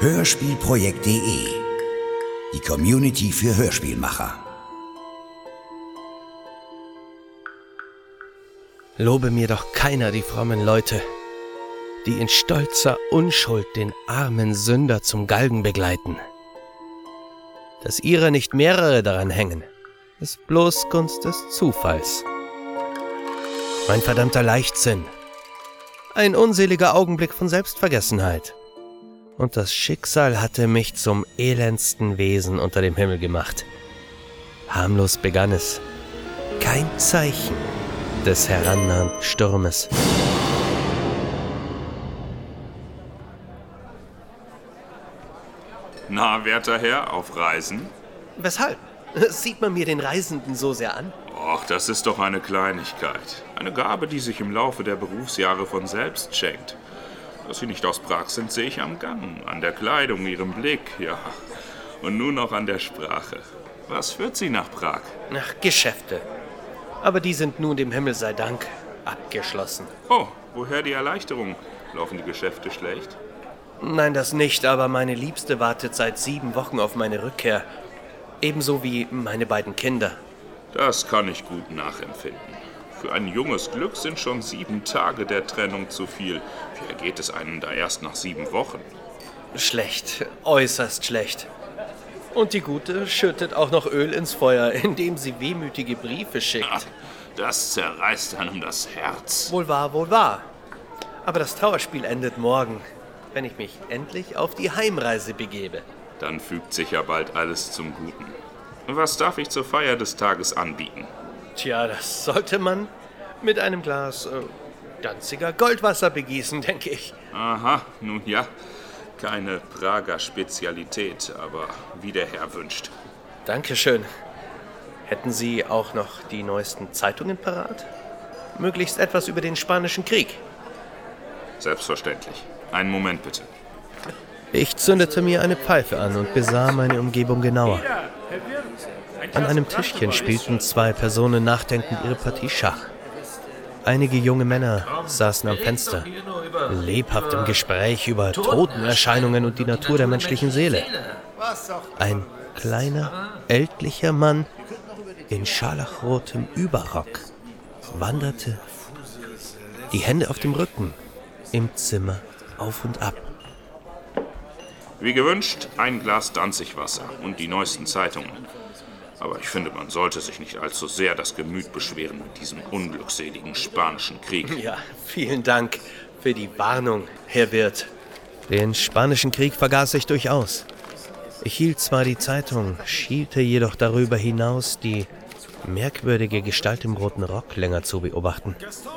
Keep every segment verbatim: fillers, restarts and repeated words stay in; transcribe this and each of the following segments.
Hörspielprojekt punkt de, die Community für Hörspielmacher. Lobe mir doch keiner die frommen Leute, die in stolzer Unschuld den armen Sünder zum Galgen begleiten. Dass ihrer nicht mehrere daran hängen, ist bloß Gunst des Zufalls. Mein verdammter Leichtsinn, ein unseliger Augenblick von Selbstvergessenheit. Und das Schicksal hatte mich zum elendsten Wesen unter dem Himmel gemacht. Harmlos begann es. Kein Zeichen des herannahenden Sturmes. Na, werter Herr, auf Reisen? Weshalb? Sieht man mir den Reisenden so sehr an? Och, das ist doch eine Kleinigkeit. Eine Gabe, die sich im Laufe der Berufsjahre von selbst schenkt. Dass Sie nicht aus Prag sind, sehe ich am Gang, an der Kleidung, Ihrem Blick, ja. Und nun noch an der Sprache. Was führt Sie nach Prag? Ach, Geschäfte. Aber die sind nun, dem Himmel sei Dank, abgeschlossen. Oh, woher die Erleichterung? Laufen die Geschäfte schlecht? Nein, das nicht, aber meine Liebste wartet seit sieben Wochen auf meine Rückkehr. Ebenso wie meine beiden Kinder. Das kann ich gut nachempfinden. Für ein junges Glück sind schon sieben Tage der Trennung zu viel. Wie ergeht es einem da erst nach sieben Wochen? Schlecht, äußerst schlecht. Und die Gute schüttet auch noch Öl ins Feuer, indem sie wehmütige Briefe schickt. Ach, das zerreißt einem das Herz. Wohl wahr, wohl wahr. Aber das Trauerspiel endet morgen, wenn ich mich endlich auf die Heimreise begebe. Dann fügt sich ja bald alles zum Guten. Was darf ich zur Feier des Tages anbieten? Tja, das sollte man mit einem Glas äh, Danziger Goldwasser begießen, denke ich. Aha, nun ja, keine Prager Spezialität, aber wie der Herr wünscht. Dankeschön. Hätten Sie auch noch die neuesten Zeitungen parat? Möglichst etwas über den Spanischen Krieg. Selbstverständlich. Einen Moment bitte. Ich zündete mir eine Pfeife an und besah meine Umgebung genauer. An einem Tischchen spielten zwei Personen nachdenkend ihre Partie Schach. Einige junge Männer saßen am Fenster, lebhaft im Gespräch über Totenerscheinungen und die Natur der menschlichen Seele. Ein kleiner, ältlicher Mann in scharlachrotem Überrock wanderte, die Hände auf dem Rücken, im Zimmer auf und ab. Wie gewünscht, ein Glas Danzigwasser und die neuesten Zeitungen. Aber ich finde, man sollte sich nicht allzu sehr das Gemüt beschweren mit diesem unglückseligen Spanischen Krieg. Ja, vielen Dank für die Warnung, Herr Wirt. Den Spanischen Krieg vergaß ich durchaus. Ich hielt zwar die Zeitung, schielte jedoch darüber hinaus, die merkwürdige Gestalt im roten Rock länger zu beobachten.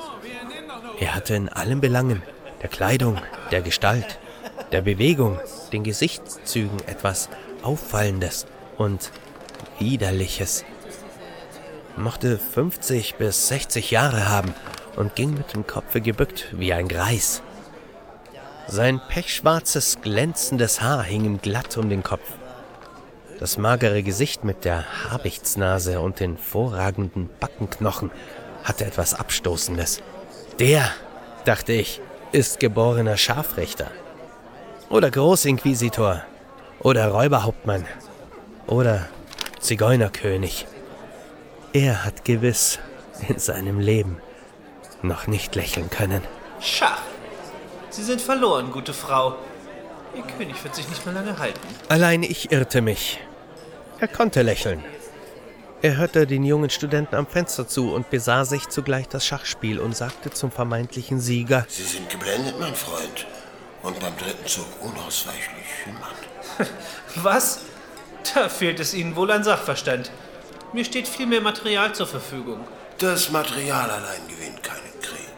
Er hatte in allen Belangen, der Kleidung, der Gestalt, der Bewegung, den Gesichtszügen etwas Auffallendes und Widerliches. Mochte fünfzig bis sechzig Jahre haben und ging mit dem Kopfe gebückt wie ein Greis. Sein pechschwarzes, glänzendes Haar hing ihm glatt um den Kopf. Das magere Gesicht mit der Habichtsnase und den vorragenden Backenknochen hatte etwas Abstoßendes. Der, dachte ich, ist geborener Scharfrichter. Oder Großinquisitor. Oder Räuberhauptmann. Oder Zigeunerkönig. Er hat gewiss in seinem Leben noch nicht lächeln können. Schach. Sie sind verloren, gute Frau. Ihr König wird sich nicht mehr lange halten. Allein ich irrte mich. Er konnte lächeln. Er hörte den jungen Studenten am Fenster zu und besah sich zugleich das Schachspiel und sagte zum vermeintlichen Sieger: Sie sind geblendet, mein Freund. Und beim dritten Zug unausweichlich Mann. Was? Da fehlt es Ihnen wohl an Sachverstand. Mir steht viel mehr Material zur Verfügung. Das Material allein gewinnt keinen Krieg.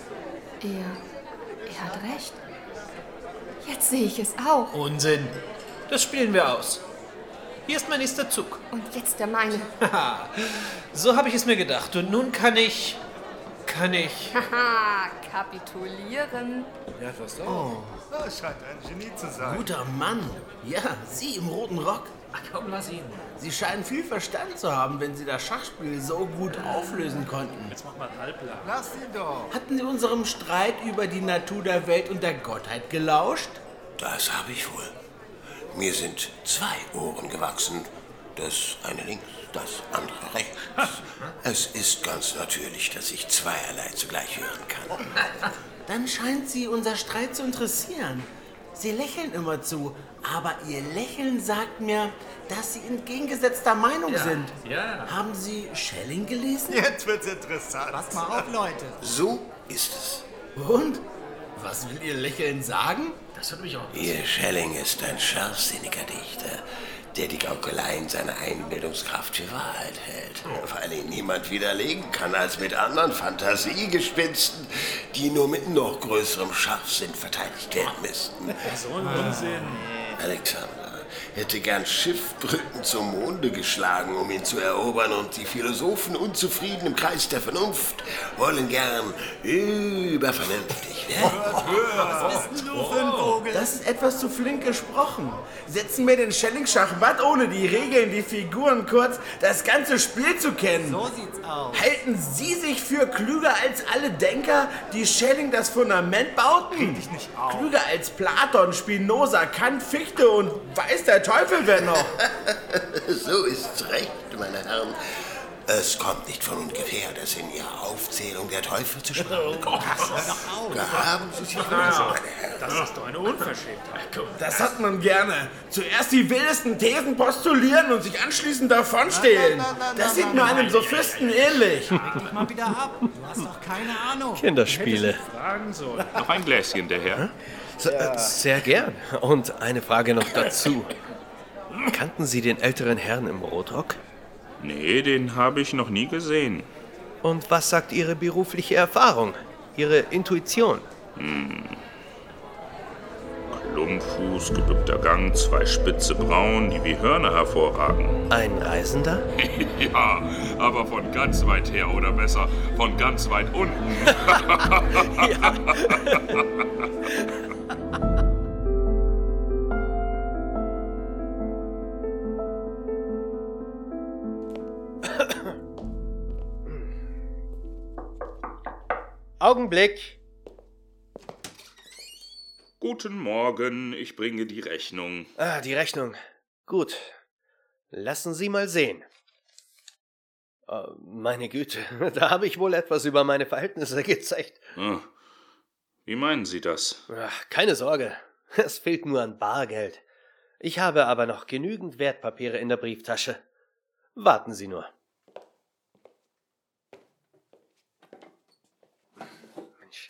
Er, er hat recht. Jetzt sehe ich es auch. Unsinn. Das spielen wir aus. Hier ist mein nächster Zug. Und jetzt der meine. Haha, so habe ich es mir gedacht. Und nun kann ich... kann ich... Haha, kapitulieren. Ja, was doch. Oh. Das scheint ein Genie zu sein. Guter Mann. Ja, Sie im roten Rock. Ach komm, lass ihn. Sie scheinen viel Verstand zu haben, wenn Sie das Schachspiel so gut auflösen konnten. Jetzt mach mal halblang. Lass ihn doch. Hatten Sie unserem Streit über die Natur der Welt und der Gottheit gelauscht? Das habe ich wohl. Mir sind zwei Ohren gewachsen. Das eine links, das andere rechts. Es ist ganz natürlich, dass ich zweierlei zugleich hören kann. Dann scheint Sie unser Streit zu interessieren. Sie lächeln immer zu, aber Ihr Lächeln sagt mir, dass Sie entgegengesetzter Meinung ja. sind. Ja. Haben Sie Schelling gelesen? Jetzt wird's interessant. Pass mal auf, Leute. So ist es. Und? Was will Ihr Lächeln sagen? Das hat mich auch Ihr Schelling ist ein scharfsinniger Dichter, der die Gaukeleien seiner Einbildungskraft für Wahrheit hält. Weil ihn niemand widerlegen kann als mit anderen Fantasiegespinsten, die nur mit noch größerem Scharfsinn verteidigt werden müssten. So ein Unsinn. Alexander hätte gern Schiffbrücken zum Monde geschlagen, um ihn zu erobern, und die Philosophen, unzufrieden im Kreis der Vernunft, wollen gern übervernünftig werden. Was bist denn du für ein Vogel? Das ist etwas zu flink gesprochen. Setzen wir den Schelling-Schachmatt ohne die Regeln, die Figuren kurz, das ganze Spiel zu kennen. So sieht's aus. Halten Sie sich für klüger als alle Denker, die Schelling das Fundament bauten? Krieg dich nicht auf. Klüger als Platon, Spinoza, Kant, Fichte und weiß der Teufel wer noch. So ist's recht, meine Herren. Es kommt nicht von ungefähr, dass in Ihrer Aufzählung der Teufel zu Sprache kommt. Da haben Sie sich also, meine Herren. Das ist doch eine Unverschämtheit. Das hat man gerne. Zuerst die wildesten Thesen postulieren und sich anschließend davonstehlen. Na, na, na, na, Das sieht na, nur na, einem Sophisten ähnlich. Leg dich mal wieder ab. Du hast doch keine Ahnung. Kinderspiele. Fragen sollen. Noch ein Gläschen, der Herr? S- äh, Sehr gern. Und eine Frage noch dazu. Kannten Sie den älteren Herrn im Rotrock? Nee, den habe ich noch nie gesehen. Und was sagt Ihre berufliche Erfahrung? Ihre Intuition? Klumpfuß, gebückter Gang, zwei spitze Brauen, die wie Hörner hervorragen. Ein Reisender? Ja, aber von ganz weit her, oder besser, von ganz weit unten. Augenblick. Guten Morgen, ich bringe die Rechnung. Ah, die Rechnung. Gut. Lassen Sie mal sehen. Oh, meine Güte, da habe ich wohl etwas über meine Verhältnisse gezeigt. Ah, wie meinen Sie das? Ach, keine Sorge, es fehlt nur an Bargeld. Ich habe aber noch genügend Wertpapiere in der Brieftasche. Warten Sie nur. Mensch.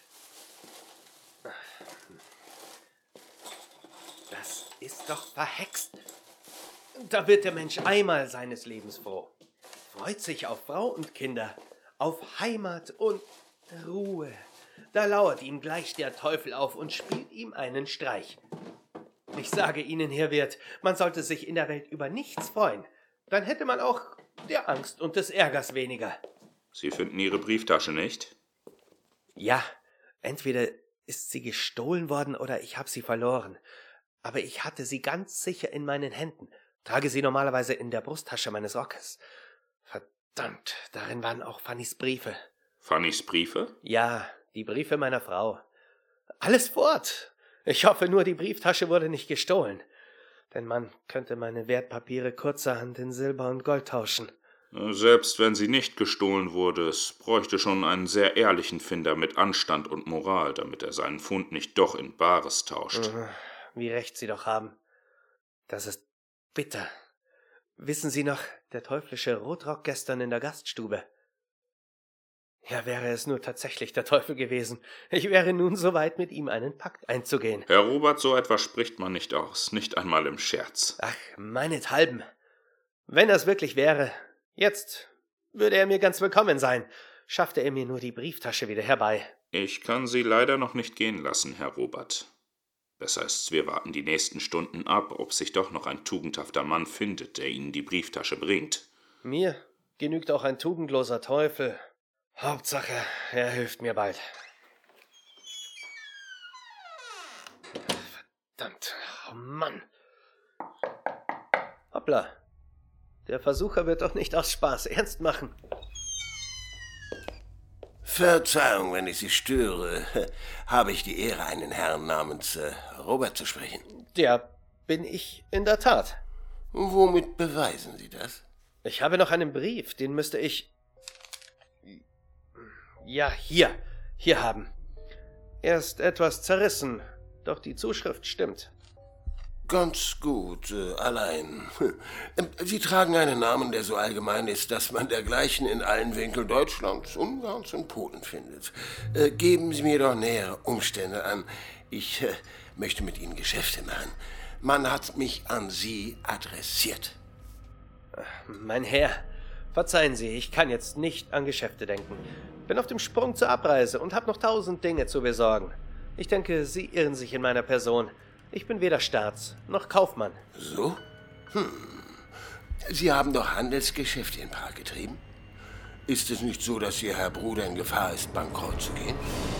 Das ist doch verhext. Da wird der Mensch einmal seines Lebens froh. Freut sich auf Frau und Kinder, auf Heimat und Ruhe. Da lauert ihm gleich der Teufel auf und spielt ihm einen Streich. Ich sage Ihnen, Herr Wirt, man sollte sich in der Welt über nichts freuen. Dann hätte man auch der Angst und des Ärgers weniger. Sie finden Ihre Brieftasche nicht? Ja, entweder ist sie gestohlen worden oder ich habe sie verloren. Aber ich hatte sie ganz sicher in meinen Händen, trage sie normalerweise in der Brusttasche meines Rockes. Verdammt, darin waren auch Fannys Briefe. Fannys Briefe? Ja, die Briefe meiner Frau. Alles fort. Ich hoffe nur, die Brieftasche wurde nicht gestohlen. Denn man könnte meine Wertpapiere kurzerhand in Silber und Gold tauschen. Selbst wenn sie nicht gestohlen wurde, es bräuchte schon einen sehr ehrlichen Finder mit Anstand und Moral, damit er seinen Fund nicht doch in Bares tauscht. Wie recht Sie doch haben. Das ist bitter. Wissen Sie noch, der teuflische Rotrock gestern in der Gaststube? Ja, wäre es nur tatsächlich der Teufel gewesen. Ich wäre nun so weit, mit ihm einen Pakt einzugehen. Herr Robert, so etwas spricht man nicht aus, nicht einmal im Scherz. Ach, meinethalben. Wenn das wirklich wäre, jetzt würde er mir ganz willkommen sein. Schaffte er mir nur die Brieftasche wieder herbei. Ich kann Sie leider noch nicht gehen lassen, Herr Robert. Besser ist's, wir warten die nächsten Stunden ab, ob sich doch noch ein tugendhafter Mann findet, der Ihnen die Brieftasche bringt. Mir genügt auch ein tugendloser Teufel. Hauptsache, er hilft mir bald. Verdammt, oh Mann. Hoppla. Der Versucher wird doch nicht aus Spaß ernst machen. Verzeihung, wenn ich Sie störe. Habe ich die Ehre, einen Herrn namens äh, Robert zu sprechen? Der bin ich in der Tat. Womit beweisen Sie das? Ich habe noch einen Brief, den müsste ich... Ja, hier, hier haben. Er ist etwas zerrissen, doch die Zuschrift stimmt. Ganz gut, äh, allein. Sie tragen einen Namen, der so allgemein ist, dass man dergleichen in allen Winkeln Deutschlands, Ungarns und Polen findet. Äh, geben Sie mir doch nähere Umstände an. Ich äh, möchte mit Ihnen Geschäfte machen. Man hat mich an Sie adressiert. Mein Herr, verzeihen Sie, ich kann jetzt nicht an Geschäfte denken. Bin auf dem Sprung zur Abreise und habe noch tausend Dinge zu besorgen. Ich denke, Sie irren sich in meiner Person. Ich bin weder Staats- noch Kaufmann. So? Hm. Sie haben doch Handelsgeschäfte in Prag getrieben? Ist es nicht so, dass Ihr Herr Bruder in Gefahr ist, bankrott zu gehen?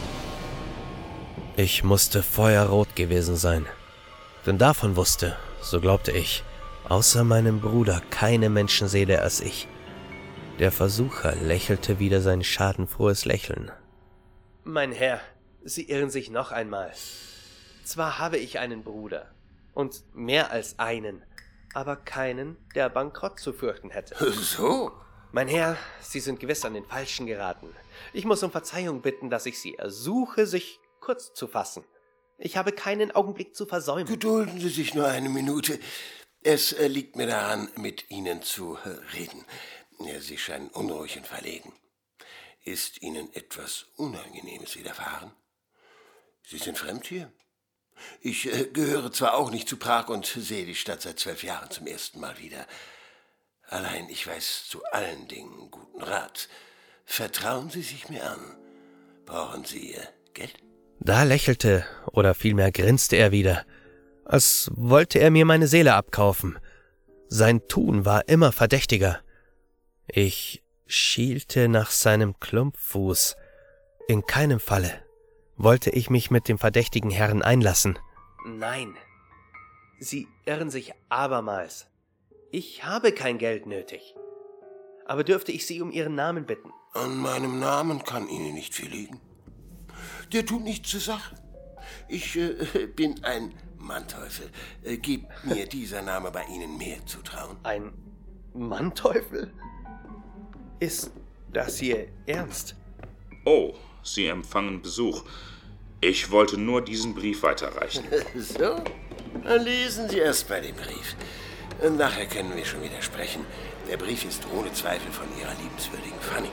Ich musste feuerrot gewesen sein. Denn davon wusste, so glaubte ich, außer meinem Bruder keine Menschenseele als ich. Der Versucher lächelte wieder sein schadenfrohes Lächeln. Mein Herr, Sie irren sich noch einmal. Zwar habe ich einen Bruder, und mehr als einen, aber keinen, der bankrott zu fürchten hätte. So? Mein Herr, Sie sind gewiss an den Falschen geraten. Ich muss um Verzeihung bitten, dass ich Sie ersuche, sich kurz zu fassen. Ich habe keinen Augenblick zu versäumen. Gedulden Sie sich nur eine Minute. Es äh, liegt mir daran, mit Ihnen zu äh, reden. Ja, Sie scheinen unruhig und verlegen. Ist Ihnen etwas Unangenehmes widerfahren? Sie sind fremd hier? Ich äh, gehöre zwar auch nicht zu Prag und sehe die Stadt seit zwölf Jahren zum ersten Mal wieder. Allein ich weiß zu allen Dingen guten Rat. Vertrauen Sie sich mir an. Brauchen Sie äh, Geld? Da lächelte, oder vielmehr grinste er wieder, als wollte er mir meine Seele abkaufen. Sein Tun war immer verdächtiger. Ich schielte nach seinem Klumpfuß. In keinem Falle wollte ich mich mit dem verdächtigen Herrn einlassen. Nein, Sie irren sich abermals. Ich habe kein Geld nötig. Aber dürfte ich Sie um Ihren Namen bitten? An meinem Namen kann Ihnen nicht viel liegen. Der tut nichts zur Sache. Ich äh, bin ein Manteufel. Äh, gibt mir dieser Name bei Ihnen mehr Zutrauen? Ein Manteufel? Ist das Ihr Ernst? Oh, Sie empfangen Besuch. Ich wollte nur diesen Brief weiterreichen. So, dann lesen Sie erst mal den Brief. Nachher können wir schon wieder sprechen. Der Brief ist ohne Zweifel von Ihrer liebenswürdigen Fanny.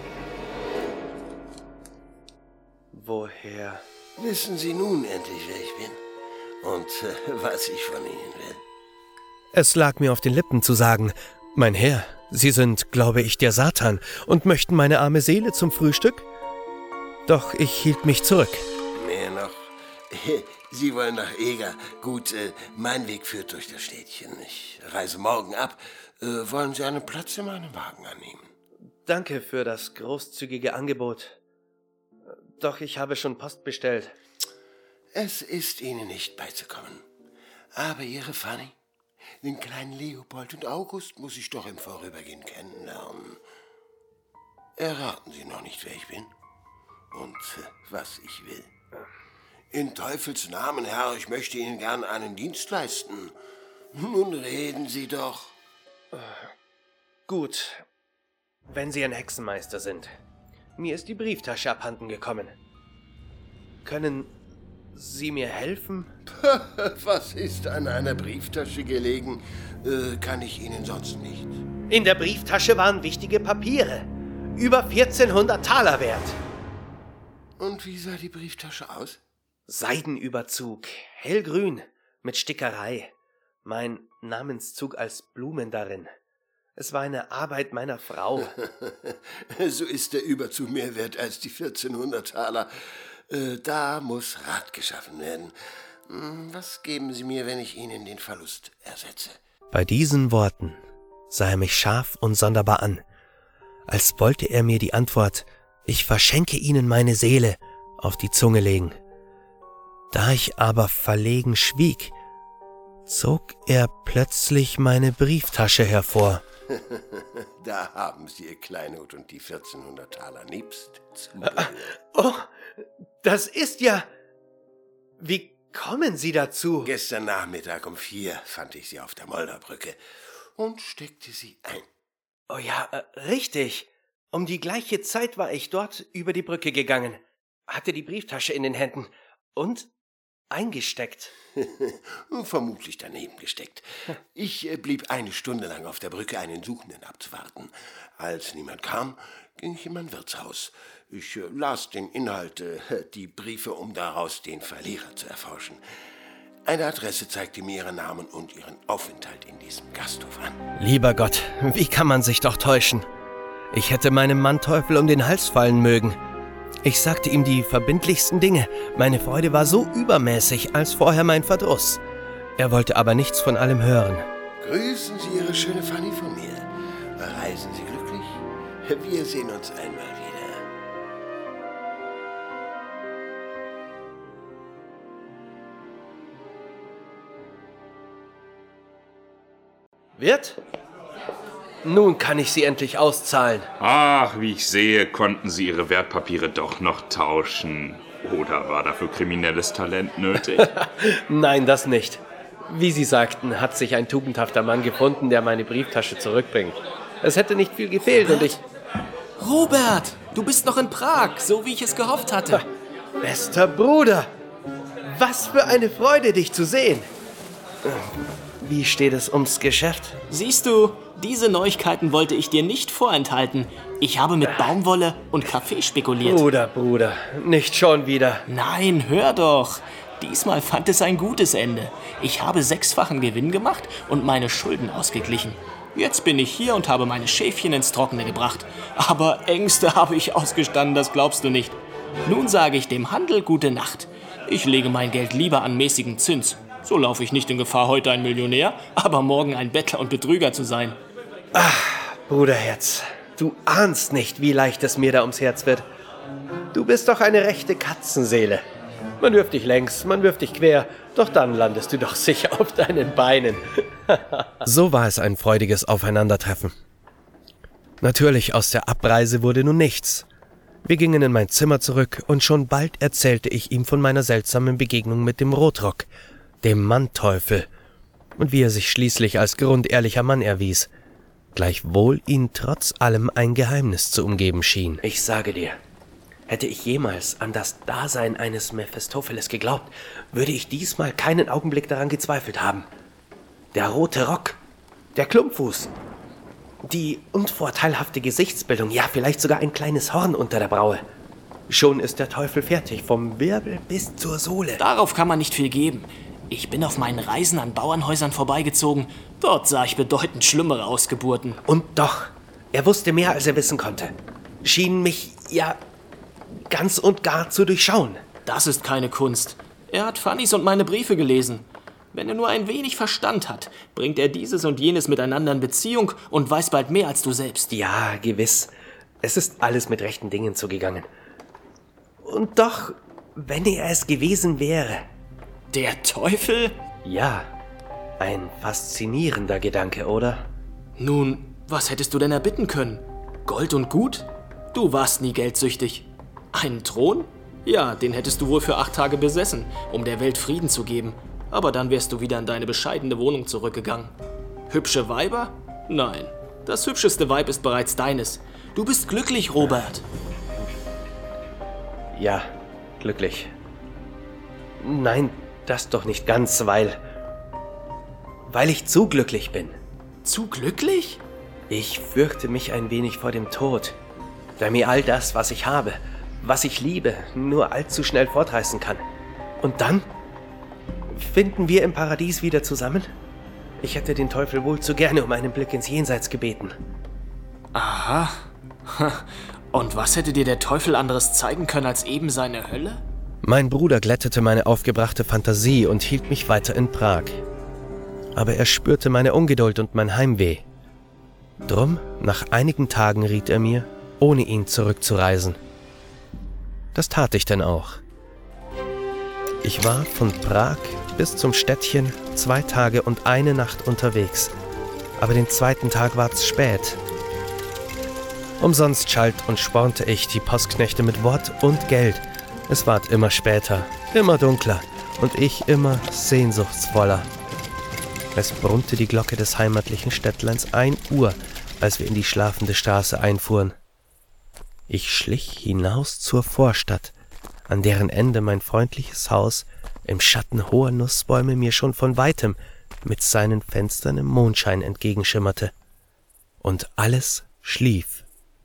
Woher? Wissen Sie nun endlich, wer ich bin und äh, was ich von Ihnen will? Es lag mir auf den Lippen zu sagen, mein Herr, Sie sind, glaube ich, der Satan und möchten meine arme Seele zum Frühstück? Doch ich hielt mich zurück. Mehr noch. Sie wollen nach Eger. Gut, äh, mein Weg führt durch das Städtchen. Ich reise morgen ab. Äh, wollen Sie einen Platz in meinem Wagen annehmen? Danke für das großzügige Angebot. Doch ich habe schon Post bestellt. Es ist Ihnen nicht beizukommen. Aber Ihre Fanny, den kleinen Leopold und August muss ich doch im Vorübergehen kennenlernen. Erraten Sie noch nicht, wer ich bin und äh, was ich will. In Teufels Namen, Herr, ich möchte Ihnen gern einen Dienst leisten. Nun reden Sie doch. Gut, wenn Sie ein Hexenmeister sind. Mir ist die Brieftasche abhanden gekommen. Können Sie mir helfen? Was ist an einer Brieftasche gelegen? Äh, kann ich Ihnen sonst nicht. In der Brieftasche waren wichtige Papiere. Über vierzehnhundert Taler wert. Und wie sah die Brieftasche aus? Seidenüberzug, hellgrün, mit Stickerei. Mein Namenszug als Blumen darin. Es war eine Arbeit meiner Frau. So ist der Überzug mehr wert als die vierzehnhundert Taler. Äh, da muss Rat geschaffen werden. Was geben Sie mir, wenn ich Ihnen den Verlust ersetze? Bei diesen Worten sah er mich scharf und sonderbar an, als wollte er mir die Antwort »Ich verschenke Ihnen meine Seele« auf die Zunge legen. Da ich aber verlegen schwieg, zog er plötzlich meine Brieftasche hervor. Da haben Sie Ihr Kleinod und die vierzehnhundert Taler nebst. Oh, das ist ja... Wie kommen Sie dazu? Gestern Nachmittag um vier fand ich sie auf der Moldaubrücke und steckte sie ein. Oh ja, äh, richtig. Um die gleiche Zeit war ich dort über die Brücke gegangen, hatte die Brieftasche in den Händen und eingesteckt. Vermutlich daneben gesteckt. Ich äh, blieb eine Stunde lang auf der Brücke, einen Suchenden abzuwarten. Als niemand kam, ging ich in mein Wirtshaus. Ich äh, las den Inhalt, äh, die Briefe, um daraus den Verlierer zu erforschen. Eine Adresse zeigte mir ihren Namen und ihren Aufenthalt in diesem Gasthof an. Lieber Gott, wie kann man sich doch täuschen? Ich hätte meinem Mannteuffel um den Hals fallen mögen. Ich sagte ihm die verbindlichsten Dinge. Meine Freude war so übermäßig als vorher mein Verdruss. Er wollte aber nichts von allem hören. Grüßen Sie Ihre schöne Fanny von mir. Reisen Sie glücklich. Wir sehen uns einmal wieder. Wirt? Nun kann ich sie endlich auszahlen. Ach, wie ich sehe, konnten Sie Ihre Wertpapiere doch noch tauschen. Oder war dafür kriminelles Talent nötig? Nein, das nicht. Wie Sie sagten, hat sich ein tugendhafter Mann gefunden, der meine Brieftasche zurückbringt. Es hätte nicht viel gefehlt und ich... Robert, du bist noch in Prag, so wie ich es gehofft hatte. Bester Bruder, was für eine Freude, dich zu sehen. Wie steht es ums Geschäft? Siehst du, diese Neuigkeiten wollte ich dir nicht vorenthalten. Ich habe mit Baumwolle und Kaffee spekuliert. Bruder, Bruder, nicht schon wieder. Nein, hör doch. Diesmal fand es ein gutes Ende. Ich habe sechsfachen Gewinn gemacht und meine Schulden ausgeglichen. Jetzt bin ich hier und habe meine Schäfchen ins Trockene gebracht. Aber Ängste habe ich ausgestanden, das glaubst du nicht. Nun sage ich dem Handel gute Nacht. Ich lege mein Geld lieber an mäßigen Zins. So laufe ich nicht in Gefahr, heute ein Millionär, aber morgen ein Bettler und Betrüger zu sein. Ach, Bruderherz, du ahnst nicht, wie leicht es mir da ums Herz wird. Du bist doch eine rechte Katzenseele. Man wirft dich längs, man wirft dich quer, doch dann landest du doch sicher auf deinen Beinen. So war es ein freudiges Aufeinandertreffen. Natürlich, aus der Abreise wurde nun nichts. Wir gingen in mein Zimmer zurück und schon bald erzählte ich ihm von meiner seltsamen Begegnung mit dem Rotrock, dem Mannteuffel, und wie er sich schließlich als grundehrlicher Mann erwies, gleichwohl ihn trotz allem ein Geheimnis zu umgeben schien. Ich sage dir, hätte ich jemals an das Dasein eines Mephistopheles geglaubt, würde ich diesmal keinen Augenblick daran gezweifelt haben. Der rote Rock, der Klumpfuß, die unvorteilhafte Gesichtsbildung, ja vielleicht sogar ein kleines Horn unter der Braue. Schon ist der Teufel fertig, vom Wirbel bis zur Sohle. Darauf kann man nicht viel geben. Ich bin auf meinen Reisen an Bauernhäusern vorbeigezogen. Dort sah ich bedeutend schlimmere Ausgeburten. Und doch, er wusste mehr, als er wissen konnte. Schien mich, ja, ganz und gar zu durchschauen. Das ist keine Kunst. Er hat Fannys und meine Briefe gelesen. Wenn er nur ein wenig Verstand hat, bringt er dieses und jenes miteinander in Beziehung und weiß bald mehr als du selbst. Ja, gewiss. Es ist alles mit rechten Dingen zugegangen. Und doch, wenn er es gewesen wäre... Der Teufel? Ja, ein faszinierender Gedanke, oder? Nun, was hättest du denn erbitten können? Gold und Gut? Du warst nie geldsüchtig. Einen Thron? Ja, den hättest du wohl für acht Tage besessen, um der Welt Frieden zu geben. Aber dann wärst du wieder in deine bescheidene Wohnung zurückgegangen. Hübsche Weiber? Nein, das hübscheste Weib ist bereits deines. Du bist glücklich, Robert. Ja, glücklich. Nein, das doch nicht ganz, weil... Weil ich zu glücklich bin. Zu glücklich? Ich fürchte mich ein wenig vor dem Tod, da mir all das, was ich habe, was ich liebe, nur allzu schnell fortreißen kann. Und dann? Finden wir im Paradies wieder zusammen? Ich hätte den Teufel wohl zu gerne um einen Blick ins Jenseits gebeten. Aha. Und was hätte dir der Teufel anderes zeigen können als eben seine Hölle? Mein Bruder glättete meine aufgebrachte Fantasie und hielt mich weiter in Prag. Aber er spürte meine Ungeduld und mein Heimweh. Drum, nach einigen Tagen riet er mir, ohne ihn zurückzureisen. Das tat ich denn auch. Ich war von Prag bis zum Städtchen zwei Tage und eine Nacht unterwegs. Aber den zweiten Tag war's spät. Umsonst schalt und spornte ich die Postknechte mit Wort und Geld. Es ward immer später, immer dunkler, und ich immer sehnsuchtsvoller. Es brummte die Glocke des heimatlichen Städtleins ein Uhr, als wir in die schlafende Straße einfuhren. Ich schlich hinaus zur Vorstadt, an deren Ende mein freundliches Haus im Schatten hoher Nussbäume mir schon von weitem mit seinen Fenstern im Mondschein entgegenschimmerte. Und alles schlief.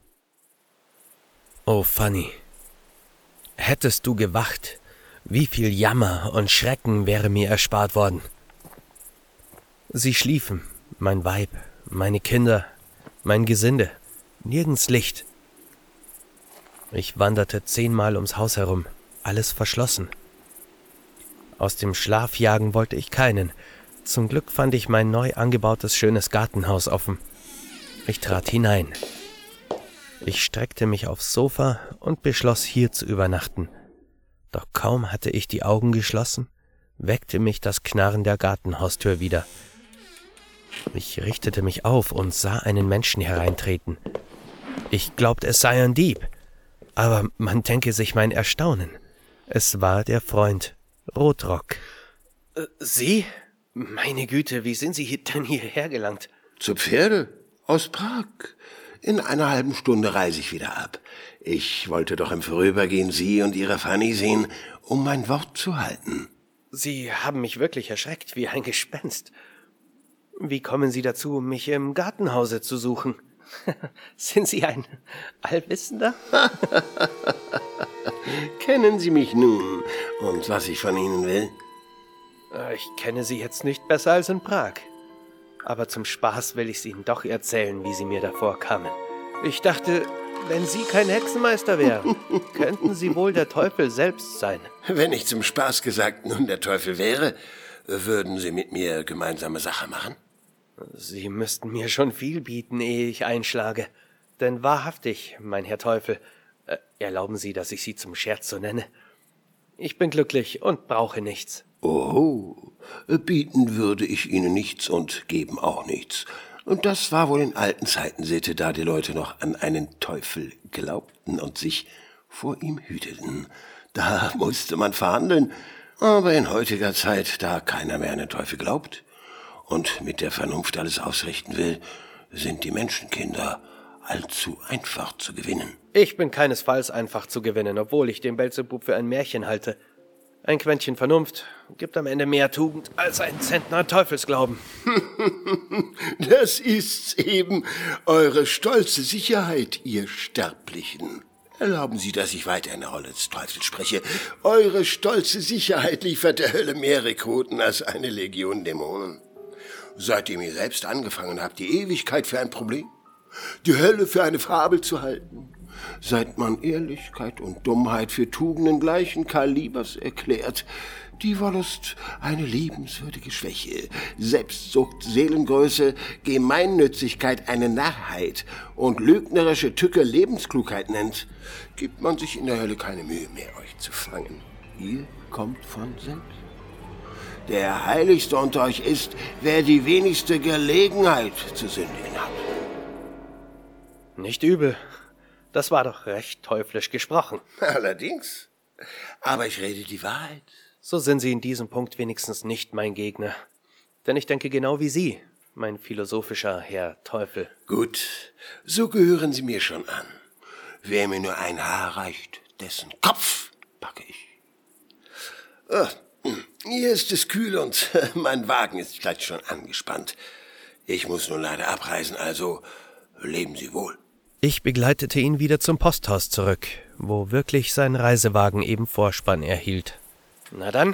Oh, Fanny, hättest du gewacht, wie viel Jammer und Schrecken wäre mir erspart worden. Sie schliefen, mein Weib, meine Kinder, mein Gesinde, nirgends Licht. Ich wanderte zehnmal ums Haus herum, alles verschlossen. Aus dem Schlaf jagen wollte ich keinen. Zum Glück fand ich mein neu angebautes schönes Gartenhaus offen. Ich trat hinein. Ich streckte mich aufs Sofa und beschloss, hier zu übernachten. Doch kaum hatte ich die Augen geschlossen, weckte mich das Knarren der Gartenhaustür wieder. Ich richtete mich auf und sah einen Menschen hereintreten. Ich glaubte, es sei ein Dieb, aber man denke sich mein Erstaunen. Es war der Freund, Rotrock. Äh, Sie? Meine Güte, wie sind Sie denn hierher gelangt? Zu Pferde? Aus Prag. In einer halben Stunde reise ich wieder ab. Ich wollte doch im Vorübergehen Sie und Ihre Fanny sehen, um mein Wort zu halten. Sie haben mich wirklich erschreckt, wie ein Gespenst. Wie kommen Sie dazu, mich im Gartenhause zu suchen? Sind Sie ein Allwissender? Kennen Sie mich nun und was ich von Ihnen will? Ich kenne Sie jetzt nicht besser als in Prag. Aber zum Spaß will ich es Ihnen doch erzählen, wie Sie mir davor kamen. Ich dachte, wenn Sie kein Hexenmeister wären, könnten Sie wohl der Teufel selbst sein. Wenn ich zum Spaß gesagt nun der Teufel wäre, würden Sie mit mir gemeinsame Sache machen? Sie müssten mir schon viel bieten, ehe ich einschlage. Denn wahrhaftig, mein Herr Teufel, äh, erlauben Sie, dass ich Sie zum Scherz so nenne. Ich bin glücklich und brauche nichts. Oh, bieten würde ich Ihnen nichts und geben auch nichts. Und das war wohl in alten Zeiten Sitte, da die Leute noch an einen Teufel glaubten und sich vor ihm hüteten. Da musste man verhandeln. Aber in heutiger Zeit, da keiner mehr an den Teufel glaubt und mit der Vernunft alles ausrichten will, sind die Menschenkinder allzu einfach zu gewinnen. Ich bin keinesfalls einfach zu gewinnen, obwohl ich den Belzebub für ein Märchen halte. Ein Quäntchen Vernunft gibt am Ende mehr Tugend als ein Zentner Teufelsglauben. Das ist eben eure stolze Sicherheit, ihr Sterblichen. Erlauben Sie, dass ich weiter eine Rolle des Teufels spreche. Eure stolze Sicherheit liefert der Hölle mehr Rekruten als eine Legion Dämonen. Seitdem ihr selbst angefangen habt, die Ewigkeit für ein Problem, die Hölle für eine Fabel zu halten, seit man Ehrlichkeit und Dummheit für Tugenden gleichen Kalibers erklärt, die Wollust eine liebenswürdige Schwäche, Selbstsucht, Seelengröße, Gemeinnützigkeit eine Narrheit und lügnerische Tücke Lebensklugheit nennt, gibt man sich in der Hölle keine Mühe mehr, euch zu fangen. Ihr kommt von selbst. Der Heiligste unter euch ist, wer die wenigste Gelegenheit zu sündigen hat. Nicht übel. Das war doch recht teuflisch gesprochen. Allerdings. Aber ich rede die Wahrheit. So sind Sie in diesem Punkt wenigstens nicht mein Gegner. Denn ich denke genau wie Sie, mein philosophischer Herr Teufel. Gut, so gehören Sie mir schon an. Wer mir nur ein Haar reicht, dessen Kopf packe ich. Oh, hier ist es kühl und mein Wagen ist vielleicht schon angespannt. Ich muss nun leider abreisen, also leben Sie wohl. Ich begleitete ihn wieder zum Posthaus zurück, wo wirklich sein Reisewagen eben Vorspann erhielt. Na dann,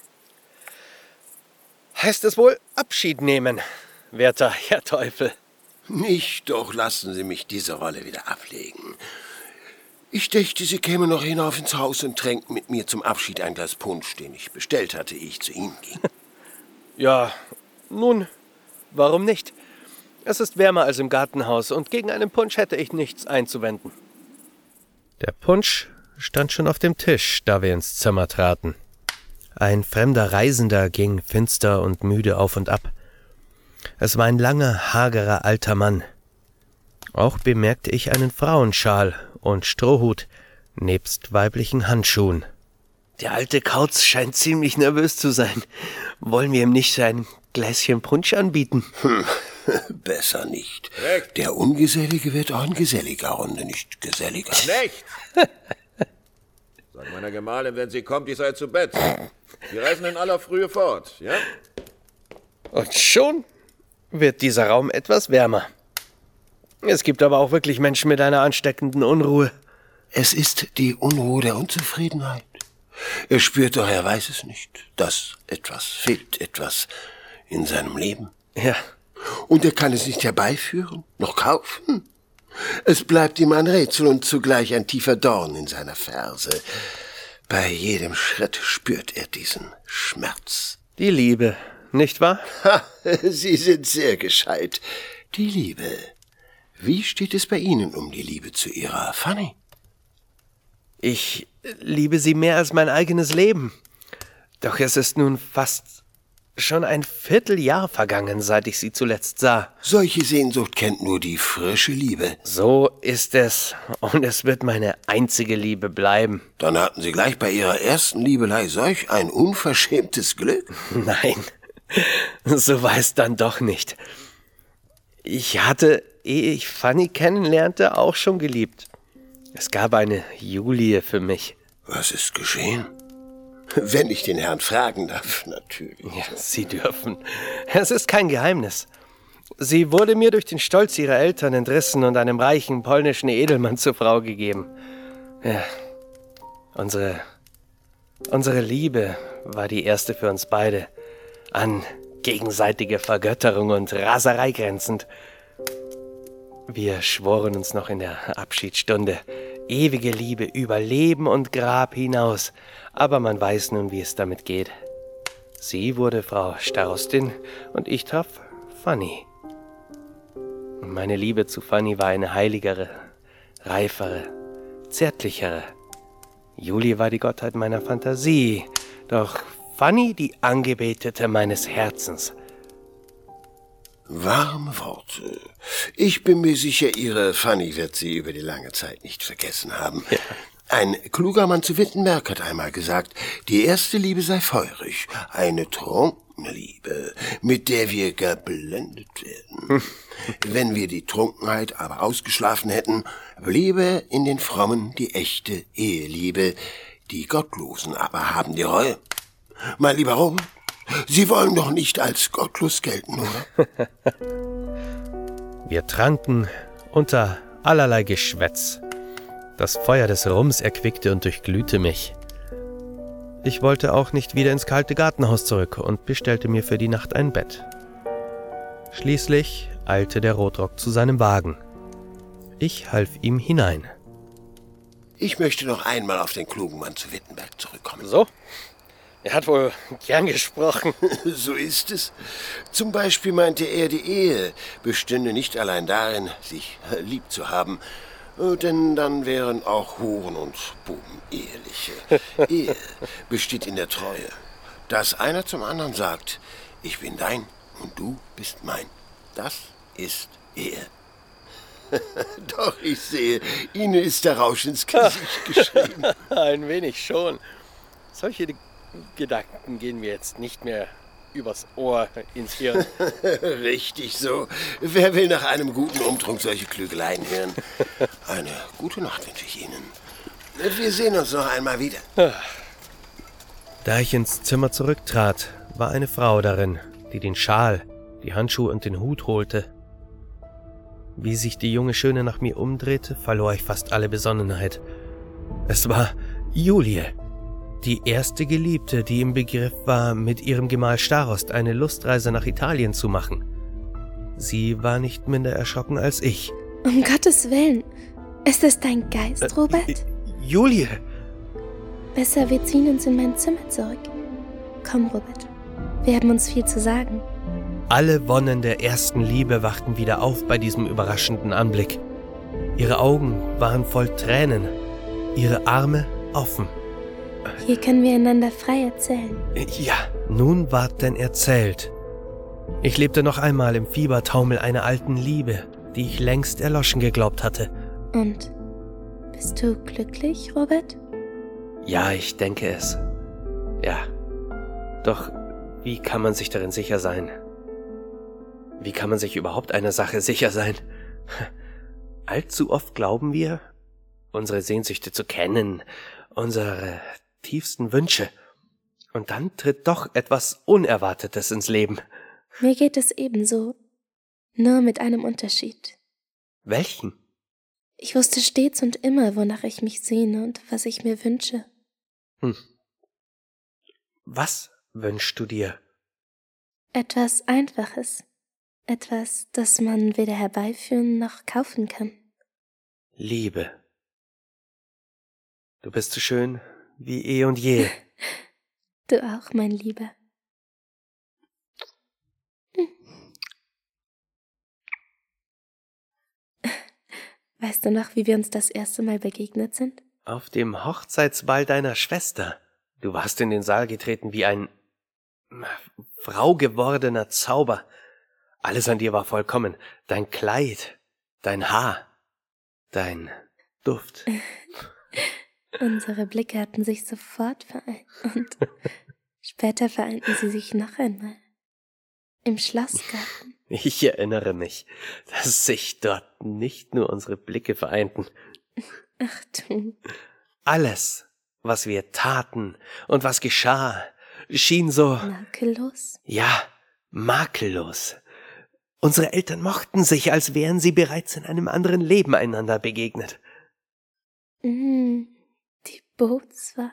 heißt es wohl Abschied nehmen, werter Herr Teufel. Nicht, doch lassen Sie mich diese Rolle wieder ablegen. Ich dächte, Sie kämen noch hinauf ins Haus und tränken mit mir zum Abschied ein Glas Punsch, den ich bestellt hatte, ehe ich zu Ihnen ging. Ja, nun, warum nicht? Es ist wärmer als im Gartenhaus und gegen einen Punsch hätte ich nichts einzuwenden. Der Punsch stand schon auf dem Tisch, da wir ins Zimmer traten. Ein fremder Reisender ging finster und müde auf und ab. Es war ein langer, hagerer alter Mann. Auch bemerkte ich einen Frauenschal und Strohhut nebst weiblichen Handschuhen. Der alte Kauz scheint ziemlich nervös zu sein. Wollen wir ihm nicht ein Gläschen Punsch anbieten? Hm, besser nicht. Recht. Der Ungesellige wird auch in geselliger Runde nicht geselliger. Nicht! Sag meiner Gemahlin, wenn sie kommt, ich sei zu Bett. Wir reisen in aller Frühe fort, ja? Und schon wird dieser Raum etwas wärmer. Es gibt aber auch wirklich Menschen mit einer ansteckenden Unruhe. Es ist die Unruhe der Unzufriedenheit. Er spürt doch, er weiß es nicht, dass etwas fehlt, etwas in seinem Leben. Ja. Und er kann es nicht herbeiführen, noch kaufen. Es bleibt ihm ein Rätsel und zugleich ein tiefer Dorn in seiner Ferse. Bei jedem Schritt spürt er diesen Schmerz. Die Liebe, nicht wahr? Ha, Sie sind sehr gescheit. Die Liebe. Wie steht es bei Ihnen um die Liebe zu Ihrer Fanny? Ich liebe sie mehr als mein eigenes Leben. Doch es ist nun fast schon ein Vierteljahr vergangen, seit ich sie zuletzt sah. Solche Sehnsucht kennt nur die frische Liebe. So ist es. Und es wird meine einzige Liebe bleiben. Dann hatten Sie gleich bei Ihrer ersten Liebelei solch ein unverschämtes Glück? Nein, so war es dann doch nicht. Ich hatte, ehe ich Fanny kennenlernte, auch schon geliebt. Es gab eine Julie für mich. Was ist geschehen? Wenn ich den Herrn fragen darf, natürlich. Ja, Sie dürfen. Es ist kein Geheimnis. Sie wurde mir durch den Stolz ihrer Eltern entrissen und einem reichen polnischen Edelmann zur Frau gegeben. Ja, unsere, unsere Liebe war die erste für uns beide. An gegenseitige Vergötterung und Raserei grenzend. Wir schworen uns noch in der Abschiedsstunde ewige Liebe über Leben und Grab hinaus, aber man weiß nun, wie es damit geht. Sie wurde Frau Starostin und ich traf Fanny. Und meine Liebe zu Fanny war eine heiligere, reifere, zärtlichere. Julie war die Gottheit meiner Fantasie, doch Fanny die Angebetete meines Herzens. Warme Worte. Ich bin mir sicher, Ihre Fanny wird Sie über die lange Zeit nicht vergessen haben. Ja. Ein kluger Mann zu Wittenberg hat einmal gesagt, die erste Liebe sei feurig, eine trunkene Liebe, mit der wir geblendet werden. Wenn wir die Trunkenheit aber ausgeschlafen hätten, bliebe in den Frommen die echte Eheliebe, die Gottlosen aber haben die Reue. Mein lieber Robert, Sie wollen doch nicht als gottlos gelten, oder? Wir tranken unter allerlei Geschwätz. Das Feuer des Rums erquickte und durchglühte mich. Ich wollte auch nicht wieder ins kalte Gartenhaus zurück und bestellte mir für die Nacht ein Bett. Schließlich eilte der Rotrock zu seinem Wagen. Ich half ihm hinein. Ich möchte noch einmal auf den klugen Mann zu Wittenberg zurückkommen. So? Er hat wohl gern gesprochen. So ist es. Zum Beispiel meinte er, die Ehe bestünde nicht allein darin, sich lieb zu haben, denn dann wären auch Huren und Buben eheliche. Ehe besteht in der Treue, dass einer zum anderen sagt, ich bin dein und du bist mein. Das ist Ehe. Doch, ich sehe, Ihnen ist der Rausch ins Gesicht geschrieben. Ein wenig schon. Solche Gedanken gehen mir jetzt nicht mehr übers Ohr ins Hirn. Richtig so. Wer will nach einem guten Umtrunk solche Klügeleien hören? Eine gute Nacht wünsche ich Ihnen. Wir sehen uns noch einmal wieder. Da ich ins Zimmer zurücktrat, war eine Frau darin, die den Schal, die Handschuhe und den Hut holte. Wie sich die junge Schöne nach mir umdrehte, verlor ich fast alle Besonnenheit. Es war Julie. Die erste Geliebte, die im Begriff war, mit ihrem Gemahl Starost eine Lustreise nach Italien zu machen. Sie war nicht minder erschrocken als ich. Um Gottes Willen. Ist es dein Geist, äh, Robert? Äh, Julie! Besser, wir ziehen uns in mein Zimmer zurück. Komm, Robert. Wir haben uns viel zu sagen. Alle Wonnen der ersten Liebe wachten wieder auf bei diesem überraschenden Anblick. Ihre Augen waren voll Tränen, ihre Arme offen. Hier können wir einander frei erzählen. Ja, nun ward denn erzählt. Ich lebte noch einmal im Fiebertaumel einer alten Liebe, die ich längst erloschen geglaubt hatte. Und bist du glücklich, Robert? Ja, ich denke es. Ja. Doch wie kann man sich darin sicher sein? Wie kann man sich überhaupt einer Sache sicher sein? Allzu oft glauben wir, unsere Sehnsüchte zu kennen, unsere tiefsten Wünsche. Und dann tritt doch etwas Unerwartetes ins Leben. Mir geht es ebenso, nur mit einem Unterschied. Welchen? Ich wusste stets und immer, wonach ich mich sehne und was ich mir wünsche. Hm. Was wünschst du dir? Etwas Einfaches. Etwas, das man weder herbeiführen noch kaufen kann. Liebe. Du bist so schön wie eh und je. Du auch, mein Lieber. Weißt du noch, wie wir uns das erste Mal begegnet sind? Auf dem Hochzeitsball deiner Schwester. Du warst in den Saal getreten wie ein Frau gewordener Zauber. Alles an dir war vollkommen. Dein Kleid, dein Haar, dein Duft. Unsere Blicke hatten sich sofort vereint und später vereinten sie sich noch einmal. Im Schlossgarten. Ich erinnere mich, dass sich dort nicht nur unsere Blicke vereinten. Ach du. Alles, was wir taten und was geschah, schien so... Makellos? Ja, makellos. Unsere Eltern mochten sich, als wären sie bereits in einem anderen Leben einander begegnet. Mm, die Bootsfahrt.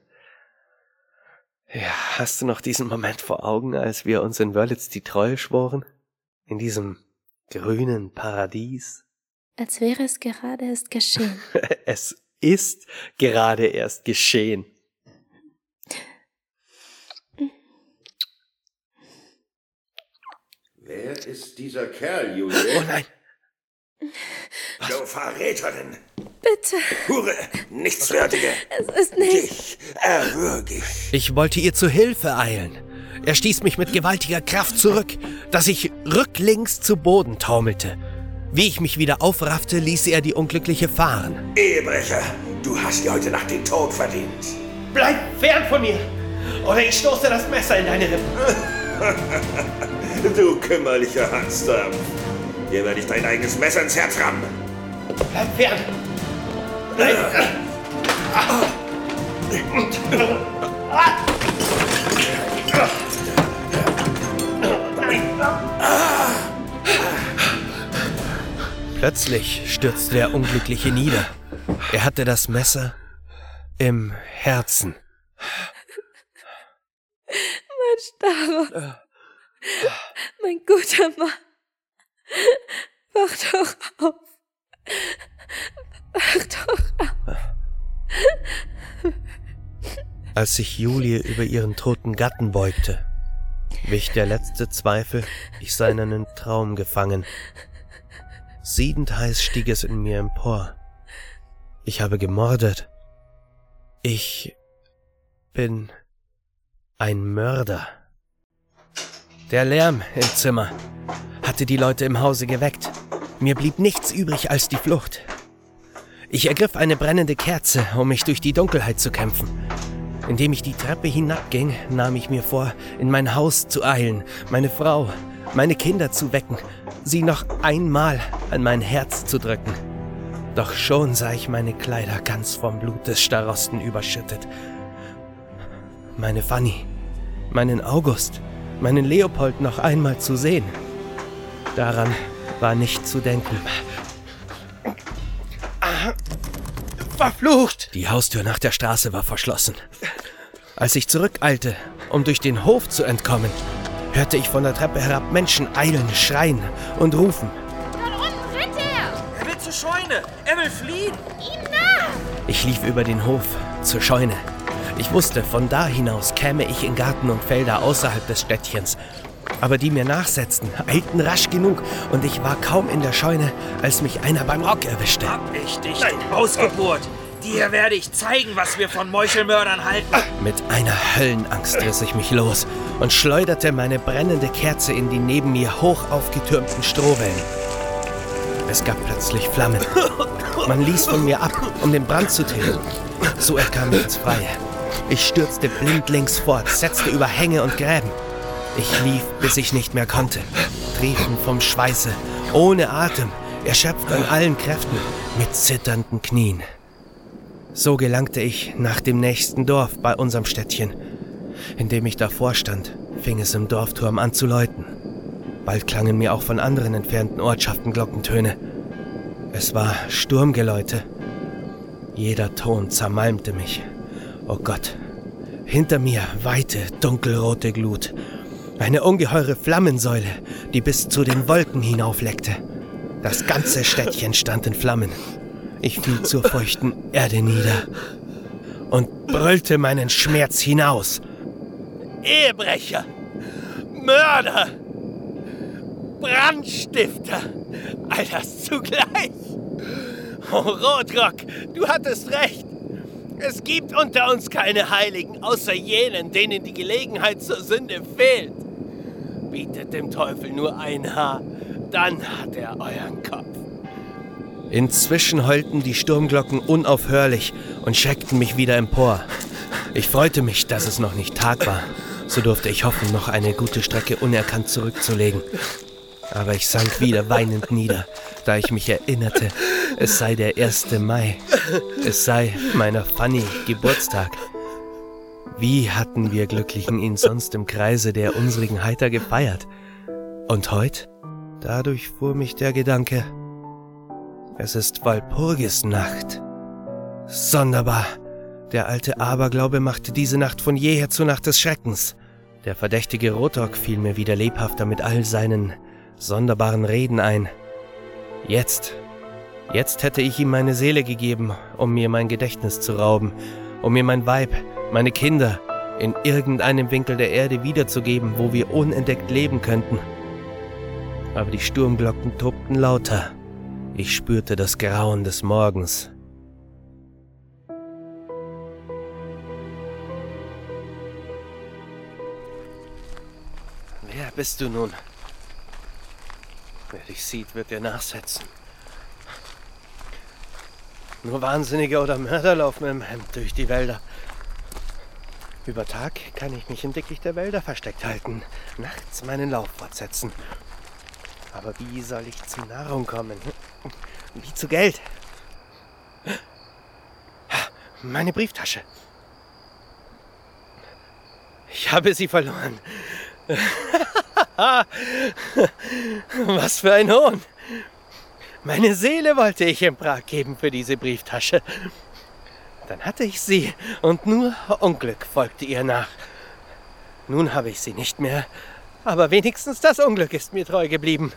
Ja, hast du noch diesen Moment vor Augen, als wir uns in Wörlitz die Treue schworen? In diesem grünen Paradies? Als wäre es gerade erst geschehen. Es ist gerade erst geschehen. Wer ist dieser Kerl, Julie? Oh nein! Du Verräterin! Bitte! Hure! Nichtswertige! Es ist nicht... Dich erwürge ich! Ich wollte ihr zu Hilfe eilen. Er stieß mich mit gewaltiger Kraft zurück, dass ich rücklings zu Boden taumelte. Wie ich mich wieder aufraffte, ließ er die Unglückliche fahren. Ehebrecher! Du hast dir heute Nacht den Tod verdient! Bleib fern von mir! Oder ich stoße das Messer in deine Rippen! Du kümmerlicher Hansdampf! Dir werde ich dein eigenes Messer ins Herz rammen! Bleib fern! Nein! Plötzlich stürzte der Unglückliche nieder. Er hatte das Messer im Herzen. Mein Staros. Mein guter Mann. Wach doch auf. Wach doch auf. Als sich Julie über ihren toten Gatten beugte, wich der letzte Zweifel, ich sei in einen Traum gefangen. Siedend heiß stieg es in mir empor. Ich habe gemordet. Ich bin ein Mörder. Der Lärm im Zimmer hatte die Leute im Hause geweckt. Mir blieb nichts übrig als die Flucht. Ich ergriff eine brennende Kerze, um mich durch die Dunkelheit zu kämpfen. Indem ich die Treppe hinabging, nahm ich mir vor, in mein Haus zu eilen, meine Frau, meine Kinder zu wecken, sie noch einmal an mein Herz zu drücken. Doch schon sah ich meine Kleider ganz vom Blut des Starosten überschüttet. Meine Fanny, meinen August, meinen Leopold noch einmal zu sehen. Daran war nicht zu denken. Verflucht! Die Haustür nach der Straße war verschlossen. Als ich zurückeilte, um durch den Hof zu entkommen, hörte ich von der Treppe herab Menschen eilen, schreien und rufen. Dort unten rennt er! Er will zur Scheune! Er will fliehen! Ihm nach! Ich lief über den Hof zur Scheune. Ich wusste, von da hinaus käme ich in Garten und Felder außerhalb des Städtchens. Aber die mir nachsetzten, eilten rasch genug und ich war kaum in der Scheune, als mich einer beim Rock erwischte. Hab ich dich, du Ausgeburt! Dir werde ich zeigen, was wir von Meuchelmördern halten. Mit einer Höllenangst riss ich mich los und schleuderte meine brennende Kerze in die neben mir hoch aufgetürmten Strohwellen. Es gab plötzlich Flammen. Man ließ von mir ab, um den Brand zu tilgen. So erkam ich ins Freie. Ich stürzte blindlings fort, setzte über Hänge und Gräben. Ich lief, bis ich nicht mehr konnte, triefend vom Schweiße, ohne Atem, erschöpft an allen Kräften, mit zitternden Knien. So gelangte ich nach dem nächsten Dorf bei unserem Städtchen. Indem ich davor stand, fing es im Dorfturm an zu läuten. Bald klangen mir auch von anderen entfernten Ortschaften Glockentöne. Es war Sturmgeläute. Jeder Ton zermalmte mich. Oh Gott, hinter mir weite, dunkelrote Glut. Eine ungeheure Flammensäule, die bis zu den Wolken hinaufleckte. Das ganze Städtchen stand in Flammen. Ich fiel zur feuchten Erde nieder und brüllte meinen Schmerz hinaus. Ehebrecher! Mörder! Brandstifter! All das zugleich! Oh, Rotrock, du hattest recht! Es gibt unter uns keine Heiligen, außer jenen, denen die Gelegenheit zur Sünde fehlt. Bietet dem Teufel nur ein Haar, dann hat er euren Kopf. Inzwischen heulten die Sturmglocken unaufhörlich und schreckten mich wieder empor. Ich freute mich, dass es noch nicht Tag war. So durfte ich hoffen, noch eine gute Strecke unerkannt zurückzulegen. Aber ich sank wieder weinend nieder, da ich mich erinnerte, es sei der erste Mai. Es sei meiner Fanny Geburtstag. Wie hatten wir Glücklichen ihn sonst im Kreise der unsrigen heiter gefeiert? Und heut? Dadurch fuhr mich der Gedanke, es ist Walpurgisnacht. Sonderbar. Der alte Aberglaube machte diese Nacht von jeher zur Nacht des Schreckens. Der verdächtige Rotrock fiel mir wieder lebhafter mit all seinen sonderbaren Reden ein. Jetzt, jetzt hätte ich ihm meine Seele gegeben, um mir mein Gedächtnis zu rauben, um mir mein Weib, meine Kinder in irgendeinem Winkel der Erde wiederzugeben, wo wir unentdeckt leben könnten. Aber die Sturmglocken tobten lauter. Ich spürte das Grauen des Morgens. Wer bist du nun? Wer dich sieht, wird dir nachsetzen. Nur Wahnsinnige oder Mörder laufen im Hemd durch die Wälder. Über Tag kann ich mich im Dickicht der Wälder versteckt halten, nachts meinen Lauf fortsetzen. Aber wie soll ich zu Nahrung kommen? Wie zu Geld? Meine Brieftasche. Ich habe sie verloren. Was für ein Hohn. Meine Seele wollte ich in Prag geben für diese Brieftasche. Dann hatte ich sie und nur Unglück folgte ihr nach. Nun habe ich sie nicht mehr, aber wenigstens das Unglück ist mir treu geblieben.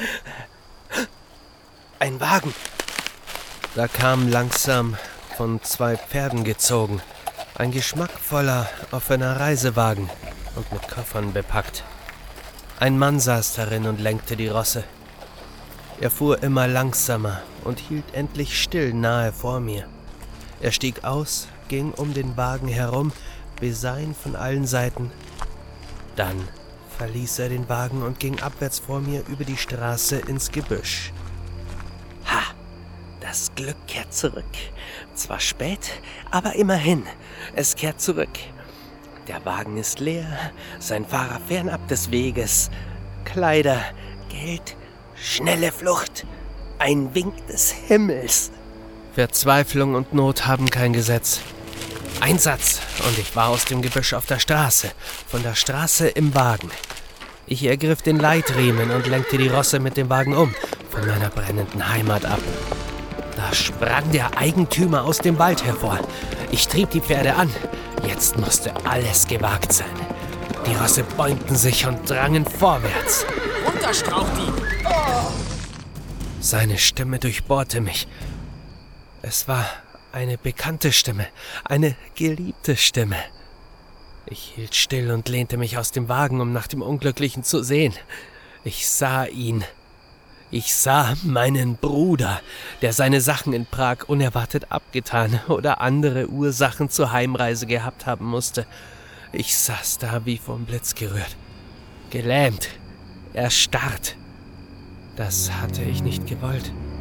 Ein Wagen. Da kam langsam von zwei Pferden gezogen, ein geschmackvoller, offener Reisewagen und mit Koffern bepackt. Ein Mann saß darin und lenkte die Rosse. Er fuhr immer langsamer und hielt endlich still nahe vor mir. Er stieg aus, ging um den Wagen herum, besah ihn von allen Seiten. Dann verließ er den Wagen und ging abwärts vor mir über die Straße ins Gebüsch. Ha! Das Glück kehrt zurück. Zwar spät, aber immerhin, es kehrt zurück. Der Wagen ist leer, sein Fahrer fernab des Weges. Kleider, Geld, schnelle Flucht, ein Wink des Himmels. Verzweiflung und Not haben kein Gesetz. Ein Satz, und ich war aus dem Gebüsch auf der Straße, von der Straße im Wagen. Ich ergriff den Leitriemen und lenkte die Rosse mit dem Wagen um, von meiner brennenden Heimat ab. Da sprang der Eigentümer aus dem Wald hervor. Ich trieb die Pferde an. Jetzt musste alles gewagt sein. Die Rosse bäumten sich und drangen vorwärts. Runter, Strauchdieb! Seine Stimme durchbohrte mich. Es war eine bekannte Stimme, eine geliebte Stimme. Ich hielt still und lehnte mich aus dem Wagen, um nach dem Unglücklichen zu sehen. Ich sah ihn. Ich sah meinen Bruder, der seine Sachen in Prag unerwartet abgetan oder andere Ursachen zur Heimreise gehabt haben musste. Ich saß da wie vom Blitz gerührt, gelähmt, erstarrt. Das hatte ich nicht gewollt.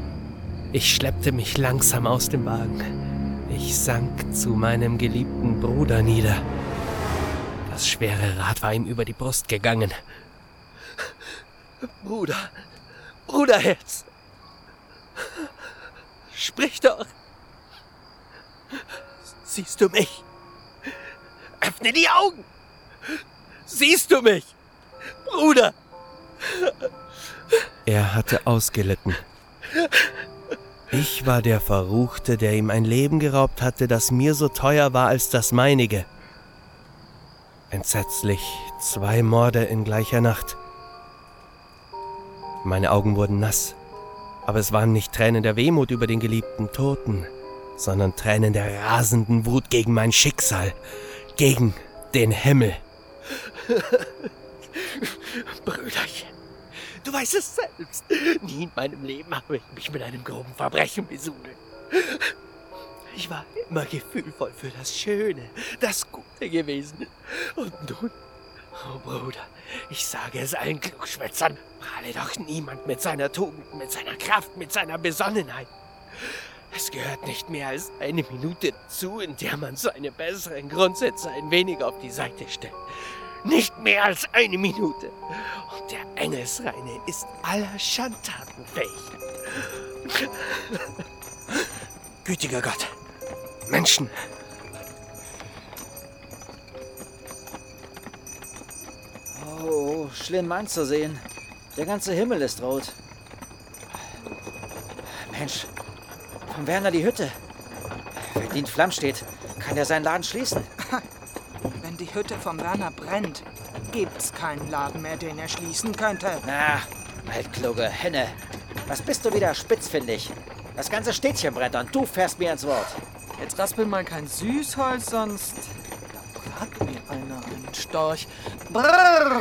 Ich schleppte mich langsam aus dem Wagen. Ich sank zu meinem geliebten Bruder nieder. Das schwere Rad war ihm über die Brust gegangen. Bruder, Bruderherz, sprich doch. Siehst du mich? Öffne die Augen. Siehst du mich? Bruder. Er hatte ausgelitten. Ich war der Verruchte, der ihm ein Leben geraubt hatte, das mir so teuer war als das meinige. Entsetzlich, zwei Morde in gleicher Nacht. Meine Augen wurden nass, aber es waren nicht Tränen der Wehmut über den geliebten Toten, sondern Tränen der rasenden Wut gegen mein Schicksal, gegen den Himmel. Brüderchen, du weißt es selbst. Nie in meinem Leben habe ich mich mit einem groben Verbrechen besudelt. Ich war immer gefühlvoll für das Schöne, das Gute gewesen. Und nun, oh Bruder, ich sage es allen Klugschwätzern, prahle doch niemand mit seiner Tugend, mit seiner Kraft, mit seiner Besonnenheit. Es gehört nicht mehr als eine Minute dazu, in der man seine besseren Grundsätze ein wenig auf die Seite stellt. Nicht mehr als eine Minute. Und der Engelsreine ist aller Schandtaten fähig. Gütiger Gott, Menschen. Oh, schlimm anzusehen. Der ganze Himmel ist rot. Mensch, von Werner die Hütte. Wenn die in Flammen steht, kann er seinen Laden schließen. Wenn die Hütte vom Werner brennt, gibt's keinen Laden mehr, den er schließen könnte. Na, altkluge Henne. Was bist du wieder spitzfindig? Das ganze Städtchen brennt und du fährst mir ins Wort. Jetzt raspel mal kein Süßholz, sonst... Da brat mir einer einen Storch. Brrr!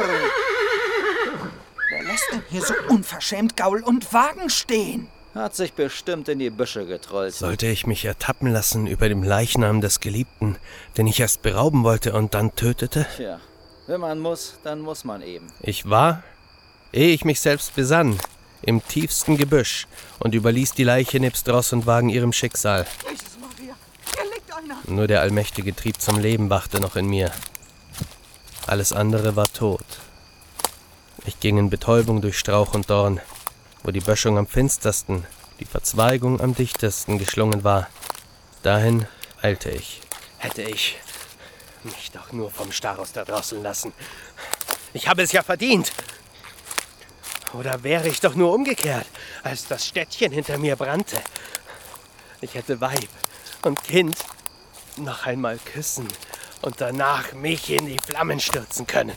Wer lässt denn hier so unverschämt Gaul und Wagen stehen? Hat sich bestimmt in die Büsche getrollt. Sollte ich mich ertappen lassen über dem Leichnam des Geliebten, den ich erst berauben wollte und dann tötete? Tja, wenn man muss, dann muss man eben. Ich war, ehe ich mich selbst besann, im tiefsten Gebüsch und überließ die Leiche nebst Ross und Wagen ihrem Schicksal. Jesus Maria, hier liegt einer! Nur der allmächtige Trieb zum Leben wachte noch in mir. Alles andere war tot. Ich ging in Betäubung durch Strauch und Dorn, wo die Böschung am finstersten, die Verzweigung am dichtesten geschlungen war. Dahin eilte ich. Hätte ich mich doch nur vom Starus da drosseln lassen. Ich habe es ja verdient. Oder wäre ich doch nur umgekehrt, als das Städtchen hinter mir brannte. Ich hätte Weib und Kind noch einmal küssen und danach mich in die Flammen stürzen können.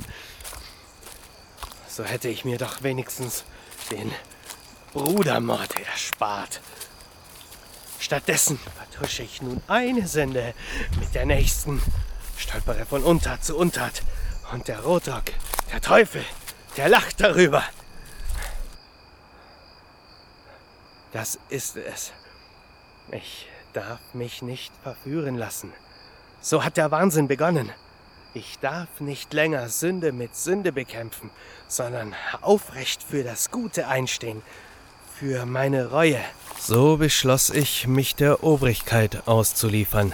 So hätte ich mir doch wenigstens den Brudermord erspart. Stattdessen vertusche ich nun eine Sünde mit der nächsten, stolpere von Untat zu Untat und der Rotrock, der Teufel, der lacht darüber. Das ist es. Ich darf mich nicht verführen lassen. So hat der Wahnsinn begonnen. Ich darf nicht länger Sünde mit Sünde bekämpfen, sondern aufrecht für das Gute einstehen, für meine Reue. So beschloss ich, mich der Obrigkeit auszuliefern.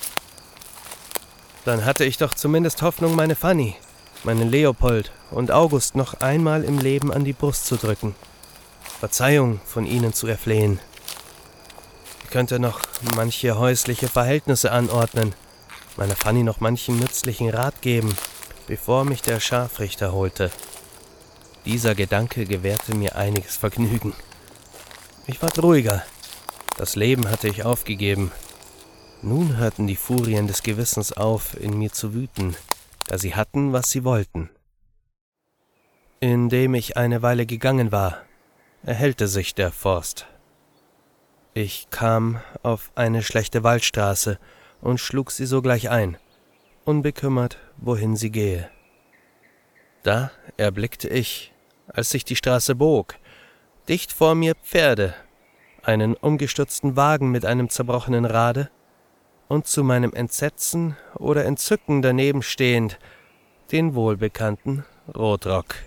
Dann hatte ich doch zumindest Hoffnung, meine Fanny, meinen Leopold und August noch einmal im Leben an die Brust zu drücken. Verzeihung von ihnen zu erflehen. Ich könnte noch manche häusliche Verhältnisse anordnen, meiner Fanny noch manchen nützlichen Rat geben, bevor mich der Scharfrichter holte. Dieser Gedanke gewährte mir einiges Vergnügen. Ich ward ruhiger. Das Leben hatte ich aufgegeben. Nun hörten die Furien des Gewissens auf, in mir zu wüten, da sie hatten, was sie wollten. Indem ich eine Weile gegangen war, erhellte sich der Forst. Ich kam auf eine schlechte Waldstraße und schlug sie sogleich ein, unbekümmert, wohin sie gehe. Da erblickte ich, als sich die Straße bog, dicht vor mir Pferde, einen umgestürzten Wagen mit einem zerbrochenen Rade und zu meinem Entsetzen oder Entzücken daneben stehend den wohlbekannten Rotrock.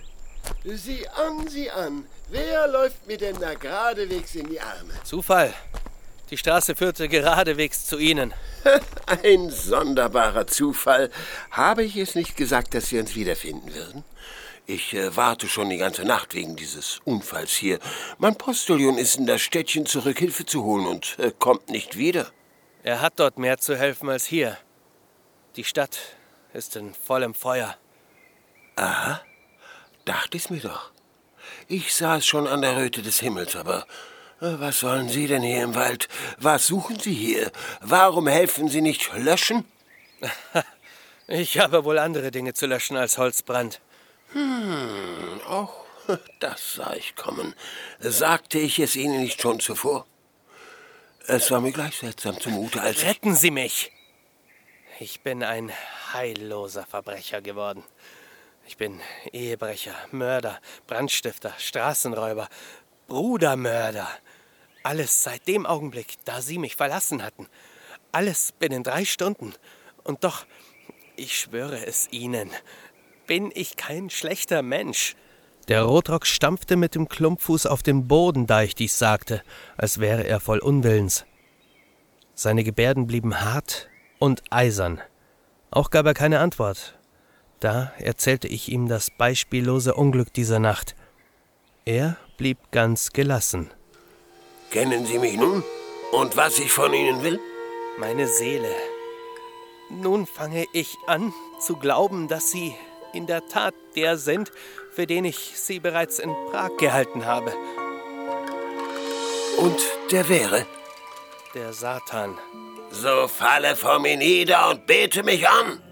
Sieh an, sieh an. Wer läuft mir denn da geradewegs in die Arme? Zufall. Die Straße führte geradewegs zu Ihnen. Ein sonderbarer Zufall. Habe ich es nicht gesagt, dass wir uns wiederfinden würden? Ich äh, warte schon die ganze Nacht wegen dieses Unfalls hier. Mein Postillon ist in das Städtchen zurück, Hilfe zu holen und äh, kommt nicht wieder. Er hat dort mehr zu helfen als hier. Die Stadt ist in vollem Feuer. Aha, dachte es mir doch. Ich sah es schon an der Röte des Himmels, aber äh, was wollen Sie denn hier im Wald? Was suchen Sie hier? Warum helfen Sie nicht löschen? Ich habe wohl andere Dinge zu löschen als Holzbrand. Hm, auch das sah ich kommen. Sagte ich es Ihnen nicht schon zuvor? Es war mir gleich seltsam zumute, als Retten Sie mich! Ich bin ein heilloser Verbrecher geworden. Ich bin Ehebrecher, Mörder, Brandstifter, Straßenräuber, Brudermörder. Alles seit dem Augenblick, da Sie mich verlassen hatten. Alles binnen drei Stunden. Und doch, ich schwöre es Ihnen, bin ich kein schlechter Mensch. Der Rotrock stampfte mit dem Klumpfuß auf den Boden, da ich dies sagte, als wäre er voll Unwillens. Seine Gebärden blieben hart und eisern. Auch gab er keine Antwort. Da erzählte ich ihm das beispiellose Unglück dieser Nacht. Er blieb ganz gelassen. Kennen Sie mich nun? Und was ich von Ihnen will? Meine Seele. Nun fange ich an zu glauben, dass Sie in der Tat der sind, für den ich Sie bereits in Prag gehalten habe. Und der wäre? Der Satan. So falle vor mir nieder und bete mich an.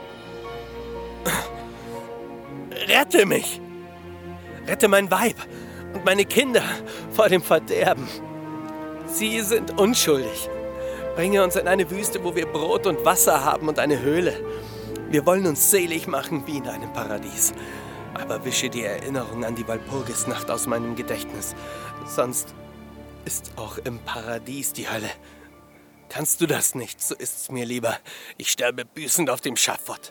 Rette mich! Rette mein Weib und meine Kinder vor dem Verderben. Sie sind unschuldig. Bringe uns in eine Wüste, wo wir Brot und Wasser haben und eine Höhle. Wir wollen uns selig machen wie in einem Paradies. Aber wische die Erinnerung an die Walpurgisnacht aus meinem Gedächtnis. Sonst ist auch im Paradies die Hölle. Kannst du das nicht, so ist's mir lieber. Ich sterbe büßend auf dem Schafott.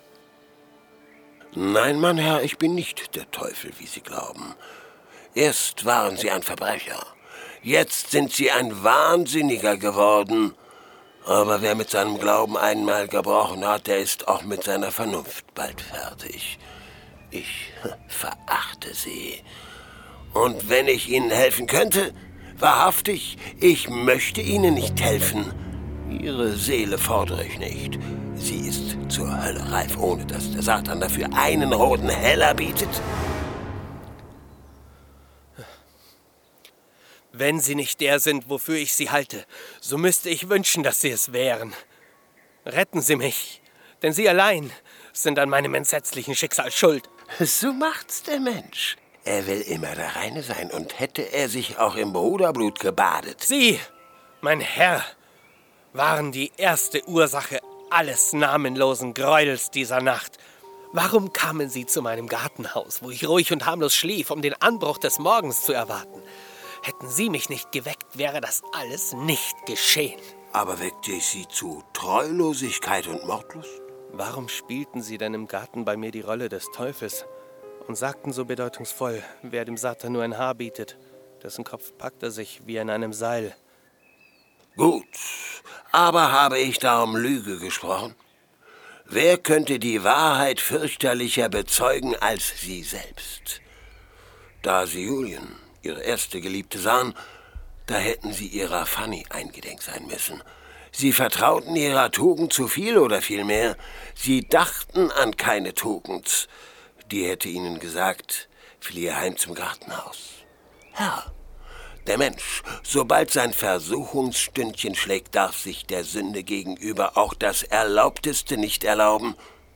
Nein, mein Herr, ich bin nicht der Teufel, wie Sie glauben. Erst waren Sie ein Verbrecher. Jetzt sind Sie ein Wahnsinniger geworden. Aber wer mit seinem Glauben einmal gebrochen hat, der ist auch mit seiner Vernunft bald fertig. Ich verachte Sie. Und wenn ich Ihnen helfen könnte, wahrhaftig, ich möchte Ihnen nicht helfen. Ihre Seele fordere ich nicht. Sie ist zur Hölle reif, ohne dass der Satan dafür einen roten Heller bietet. Wenn Sie nicht der sind, wofür ich Sie halte, so müsste ich wünschen, dass Sie es wären. Retten Sie mich, denn Sie allein sind an meinem entsetzlichen Schicksal schuld. So macht's der Mensch. Er will immer der Reine sein, und hätte er sich auch im Bruderblut gebadet. Sie, mein Herr, waren die erste Ursache alles namenlosen Gräuels dieser Nacht. Warum kamen Sie zu meinem Gartenhaus, wo ich ruhig und harmlos schlief, um den Anbruch des Morgens zu erwarten? Hätten Sie mich nicht geweckt, wäre das alles nicht geschehen. Aber weckte ich Sie zu Treulosigkeit und Mordlust? Warum spielten Sie denn im Garten bei mir die Rolle des Teufels und sagten so bedeutungsvoll, wer dem Satan nur ein Haar bietet, dessen Kopf packt er sich wie in einem Seil? Gut, aber habe ich darum Lüge gesprochen? Wer könnte die Wahrheit fürchterlicher bezeugen als Sie selbst? Da Sie Julien, Ihre erste Geliebte, sahen, da hätten Sie Ihrer Fanny eingedenk sein müssen. Sie vertrauten ihrer Tugend zu viel oder vielmehr, Sie dachten an keine Tugend. Die hätte Ihnen gesagt, fliehe heim zum Gartenhaus. Herr, der Mensch, sobald sein Versuchungsstündchen schlägt, darf sich der Sünde gegenüber auch das Erlaubteste nicht erlauben.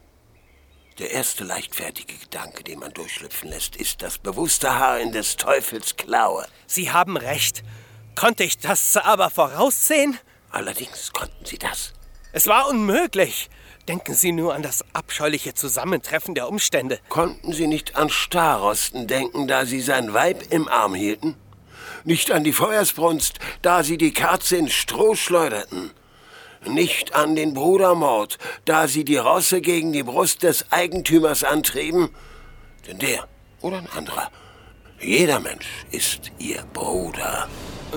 Der erste leichtfertige Gedanke, den man durchschlüpfen lässt, ist das bewusste Haar in des Teufels Klaue. Sie haben recht. Konnte ich das aber voraussehen? Allerdings konnten Sie das. Es war unmöglich. Denken Sie nur an das abscheuliche Zusammentreffen der Umstände. Konnten Sie nicht an Starosten denken, da Sie sein Weib im Arm hielten? Nicht an die Feuersbrunst, da Sie die Kerze ins Stroh schleuderten? Nicht an den Brudermord, da Sie die Rosse gegen die Brust des Eigentümers antrieben? Denn der oder ein anderer. Jeder Mensch ist Ihr Bruder.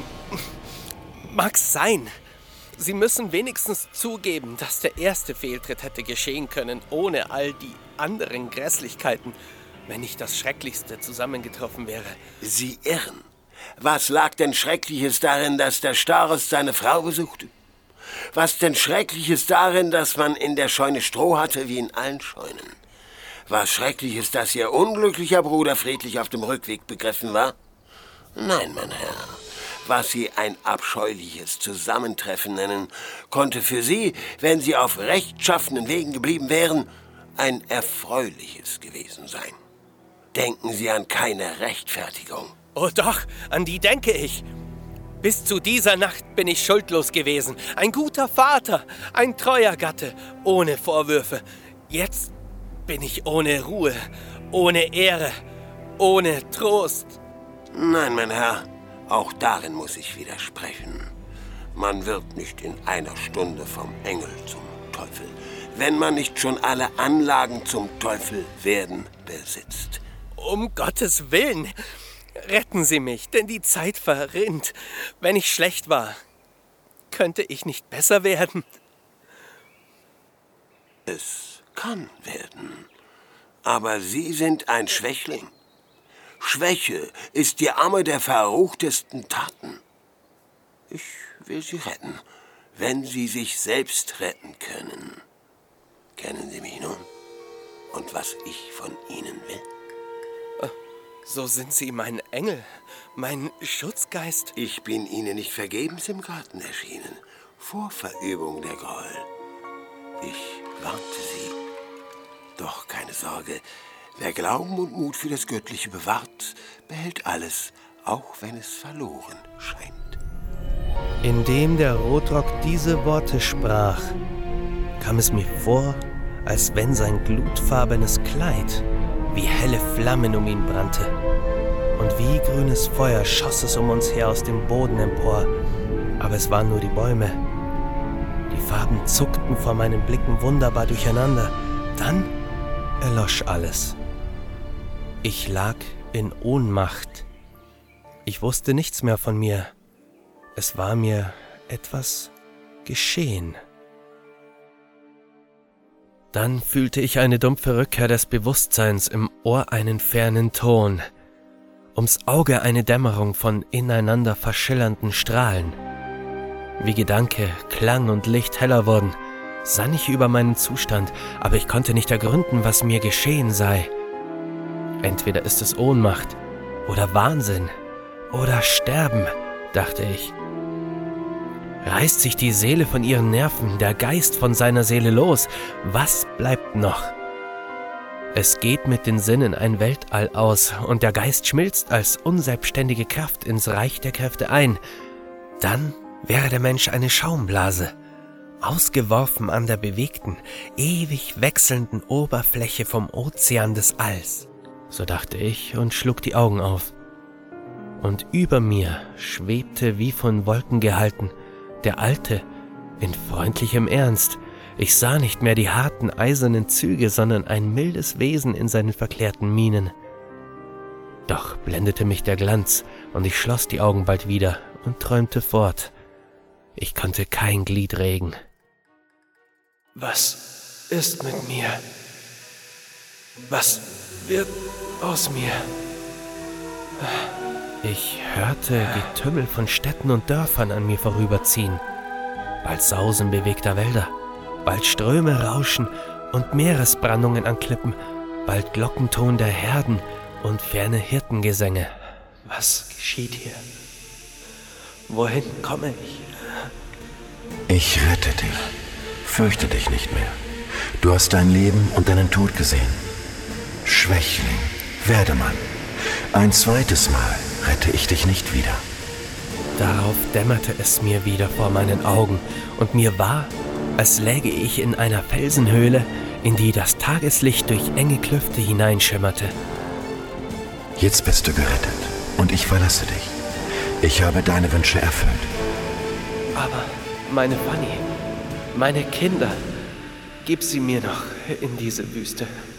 Mag's sein. Sie müssen wenigstens zugeben, dass der erste Fehltritt hätte geschehen können, ohne all die anderen Grässlichkeiten, wenn nicht das Schrecklichste zusammengetroffen wäre. Sie irren. Was lag denn Schreckliches darin, dass der Starost seine Frau besuchte? Was denn Schreckliches darin, dass man in der Scheune Stroh hatte, wie in allen Scheunen? Was Schreckliches, dass Ihr unglücklicher Bruder friedlich auf dem Rückweg begriffen war? Nein, mein Herr. Was Sie ein abscheuliches Zusammentreffen nennen, konnte für Sie, wenn Sie auf rechtschaffenen Wegen geblieben wären, ein erfreuliches gewesen sein. Denken Sie an keine Rechtfertigung. Oh doch, an die denke ich. Bis zu dieser Nacht bin ich schuldlos gewesen. Ein guter Vater, ein treuer Gatte, ohne Vorwürfe. Jetzt bin ich ohne Ruhe, ohne Ehre, ohne Trost. Nein, mein Herr, auch darin muss ich widersprechen. Man wird nicht in einer Stunde vom Engel zum Teufel, wenn man nicht schon alle Anlagen zum Teufel werden besitzt. Um Gottes Willen, retten Sie mich, denn die Zeit verrinnt. Wenn ich schlecht war, könnte ich nicht besser werden? Es kann werden, aber Sie sind ein Schwächling. Schwäche ist die Amme der verruchtesten Taten. Ich will Sie retten, wenn Sie sich selbst retten können. Kennen Sie mich nun und was ich von Ihnen will? So sind Sie mein Engel, mein Schutzgeist. Ich bin Ihnen nicht vergebens im Garten erschienen, vor Verübung der Groll. Ich warnte Sie. Doch keine Sorge, wer Glauben und Mut für das Göttliche bewahrt, behält alles, auch wenn es verloren scheint. Indem der Rotrock diese Worte sprach, kam es mir vor, als wenn sein glutfarbenes Kleid wie helle Flammen um ihn brannte. Und wie grünes Feuer schoss es um uns her aus dem Boden empor. Aber es waren nur die Bäume. Die Farben zuckten vor meinen Blicken wunderbar durcheinander. Dann erlosch alles. Ich lag in Ohnmacht. Ich wusste nichts mehr von mir. Es war mir etwas geschehen. Dann fühlte ich eine dumpfe Rückkehr des Bewusstseins, im Ohr einen fernen Ton, ums Auge eine Dämmerung von ineinander verschillernden Strahlen. Wie Gedanke, Klang und Licht heller wurden, sann ich über meinen Zustand, aber ich konnte nicht ergründen, was mir geschehen sei. Entweder ist es Ohnmacht oder Wahnsinn oder Sterben, dachte ich. Reißt sich die Seele von ihren Nerven, der Geist von seiner Seele los? Was bleibt noch? Es geht mit den Sinnen ein Weltall aus und der Geist schmilzt als unselbstständige Kraft ins Reich der Kräfte ein. Dann wäre der Mensch eine Schaumblase, ausgeworfen an der bewegten, ewig wechselnden Oberfläche vom Ozean des Alls. So dachte ich und schlug die Augen auf. Und über mir schwebte wie von Wolken gehalten der Alte, in freundlichem Ernst. Ich sah nicht mehr die harten, eisernen Züge, sondern ein mildes Wesen in seinen verklärten Mienen. Doch blendete mich der Glanz, und ich schloss die Augen bald wieder und träumte fort. Ich konnte kein Glied regen. Was ist mit mir? Was wird aus mir? Ich hörte Getümmel von Städten und Dörfern an mir vorüberziehen. Bald Sausen bewegter Wälder, bald Ströme rauschen und Meeresbrandungen an Klippen, bald Glockenton der Herden und ferne Hirtengesänge. Was geschieht hier? Wohin komme ich? Ich rette dich. Fürchte dich nicht mehr. Du hast dein Leben und deinen Tod gesehen. Schwächling, werde Mann. Ein zweites Mal rette ich dich nicht wieder. Darauf dämmerte es mir wieder vor meinen Augen, und mir war, als läge ich in einer Felsenhöhle, in die das Tageslicht durch enge Klüfte hineinschimmerte. Jetzt bist du gerettet, und ich verlasse dich. Ich habe deine Wünsche erfüllt. Aber meine Fanny, meine Kinder, gib sie mir noch in diese Wüste.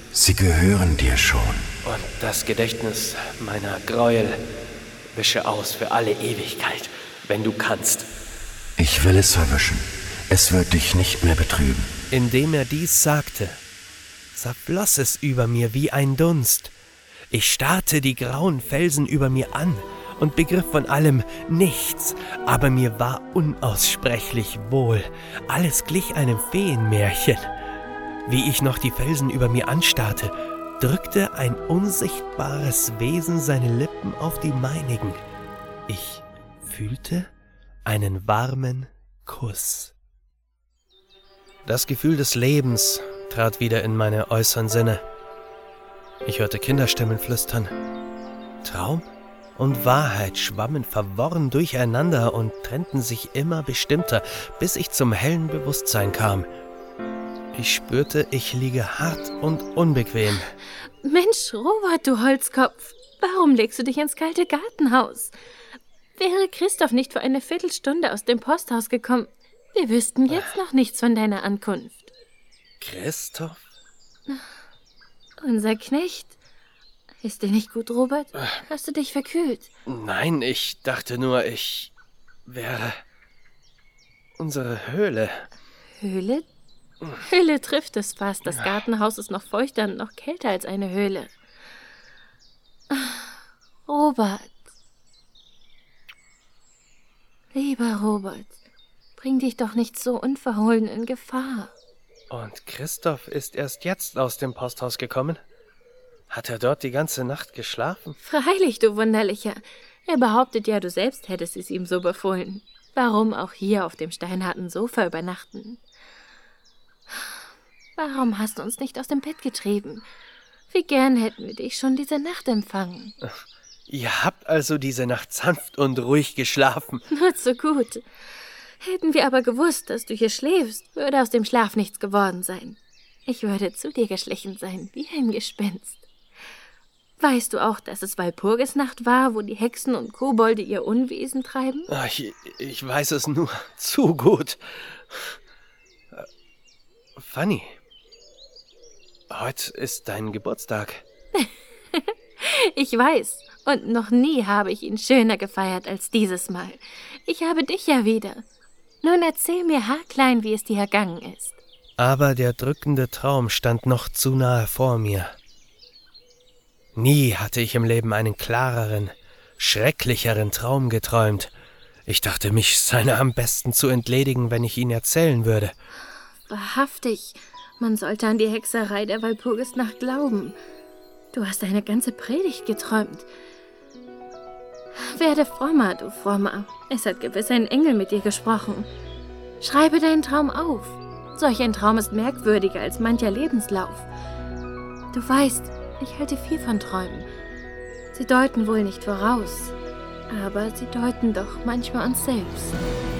Sie gehören dir schon. Und das Gedächtnis meiner Gräuel wische aus für alle Ewigkeit, wenn du kannst. Ich will es verwischen. Es wird dich nicht mehr betrüben. Indem er dies sagte, zerfloss es über mir wie ein Dunst. Ich starrte die grauen Felsen über mir an und begriff von allem nichts, aber mir war unaussprechlich wohl. Alles glich einem Feenmärchen. Wie ich noch die Felsen über mir anstarrte, drückte ein unsichtbares Wesen seine Lippen auf die meinigen. Ich fühlte einen warmen Kuss. Das Gefühl des Lebens trat wieder in meine äußeren Sinne. Ich hörte Kinderstimmen flüstern. Traum und Wahrheit schwammen verworren durcheinander und trennten sich immer bestimmter, bis ich zum hellen Bewusstsein kam. Ich spürte, ich liege hart und unbequem. Mensch, Robert, du Holzkopf, warum legst du dich ins kalte Gartenhaus? Wäre Christoph nicht vor einer Viertelstunde aus dem Posthaus gekommen, wir wüssten jetzt noch nichts von deiner Ankunft. Christoph? Unser Knecht. Ist dir nicht gut, Robert? Hast du dich verkühlt? Nein, ich dachte nur, ich wäre unsere Höhle. Höhle? Höhle trifft es fast. Das Gartenhaus ist noch feuchter und noch kälter als eine Höhle. Robert. Lieber Robert, bring dich doch nicht so unverhohlen in Gefahr. Und Christoph ist erst jetzt aus dem Posthaus gekommen? Hat er dort die ganze Nacht geschlafen? Freilich, du Wunderlicher. Er behauptet ja, du selbst hättest es ihm so befohlen. Warum auch hier auf dem steinharten Sofa übernachten? Warum hast du uns nicht aus dem Bett getrieben? Wie gern hätten wir dich schon diese Nacht empfangen. Ihr habt also diese Nacht sanft und ruhig geschlafen. Nur zu gut. Hätten wir aber gewusst, dass du hier schläfst, würde aus dem Schlaf nichts geworden sein. Ich würde zu dir geschlichen sein, wie ein Gespenst. Weißt du auch, dass es Walpurgisnacht war, wo die Hexen und Kobolde ihr Unwesen treiben? Ich, ich weiß es nur zu gut. Fanny, heute ist dein Geburtstag. Ich weiß, und noch nie habe ich ihn schöner gefeiert als dieses Mal. Ich habe dich ja wieder. Nun erzähl mir haarklein, wie es dir ergangen ist. Aber der drückende Traum stand noch zu nahe vor mir. Nie hatte ich im Leben einen klareren, schrecklicheren Traum geträumt. Ich dachte, mich seiner am besten zu entledigen, wenn ich ihn erzählen würde. Wahrhaftig, man sollte an die Hexerei der Walpurgisnacht glauben. Du hast eine ganze Predigt geträumt. Werde frommer, du Frommer. Es hat gewiss ein Engel mit dir gesprochen. Schreibe deinen Traum auf. Solch ein Traum ist merkwürdiger als mancher Lebenslauf. Du weißt, ich halte viel von Träumen. Sie deuten wohl nicht voraus, aber sie deuten doch manchmal uns selbst.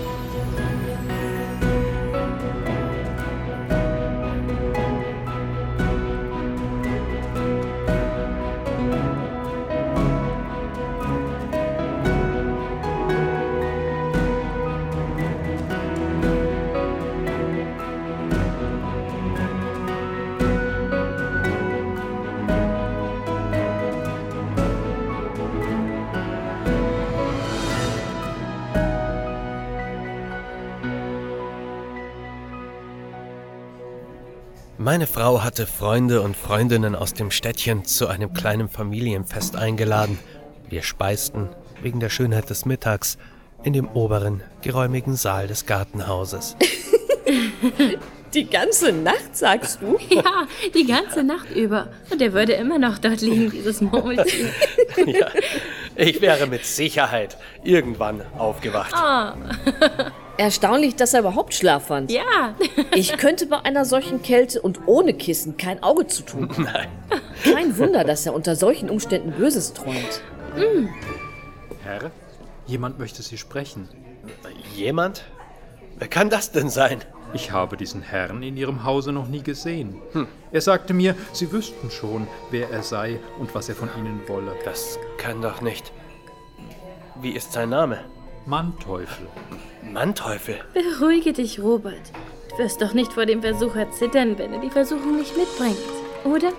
Meine Frau hatte Freunde und Freundinnen aus dem Städtchen zu einem kleinen Familienfest eingeladen. Wir speisten, wegen der Schönheit des Mittags, in dem oberen, geräumigen Saal des Gartenhauses. Die ganze Nacht, sagst du? Ja, die ganze Nacht über. Und er würde immer noch dort liegen, dieses Murmeltier. Ja, ich wäre mit Sicherheit irgendwann aufgewacht. Oh. Erstaunlich, dass er überhaupt Schlaf fand. Ja. Ich könnte bei einer solchen Kälte und ohne Kissen kein Auge zutun. Nein. Kein Wunder, dass er unter solchen Umständen Böses träumt. Mm. Herr, jemand möchte Sie sprechen. Jemand? Wer kann das denn sein? Ich habe diesen Herrn in Ihrem Hause noch nie gesehen. Hm. Er sagte mir, Sie wüssten schon, wer er sei und was er von Ihnen wolle. Das kann doch nicht. Wie ist sein Name? Manteuffel. Manteuffel? Beruhige dich, Robert. Du wirst doch nicht vor dem Versucher zittern, wenn er die Versuchung nicht mitbringt, oder?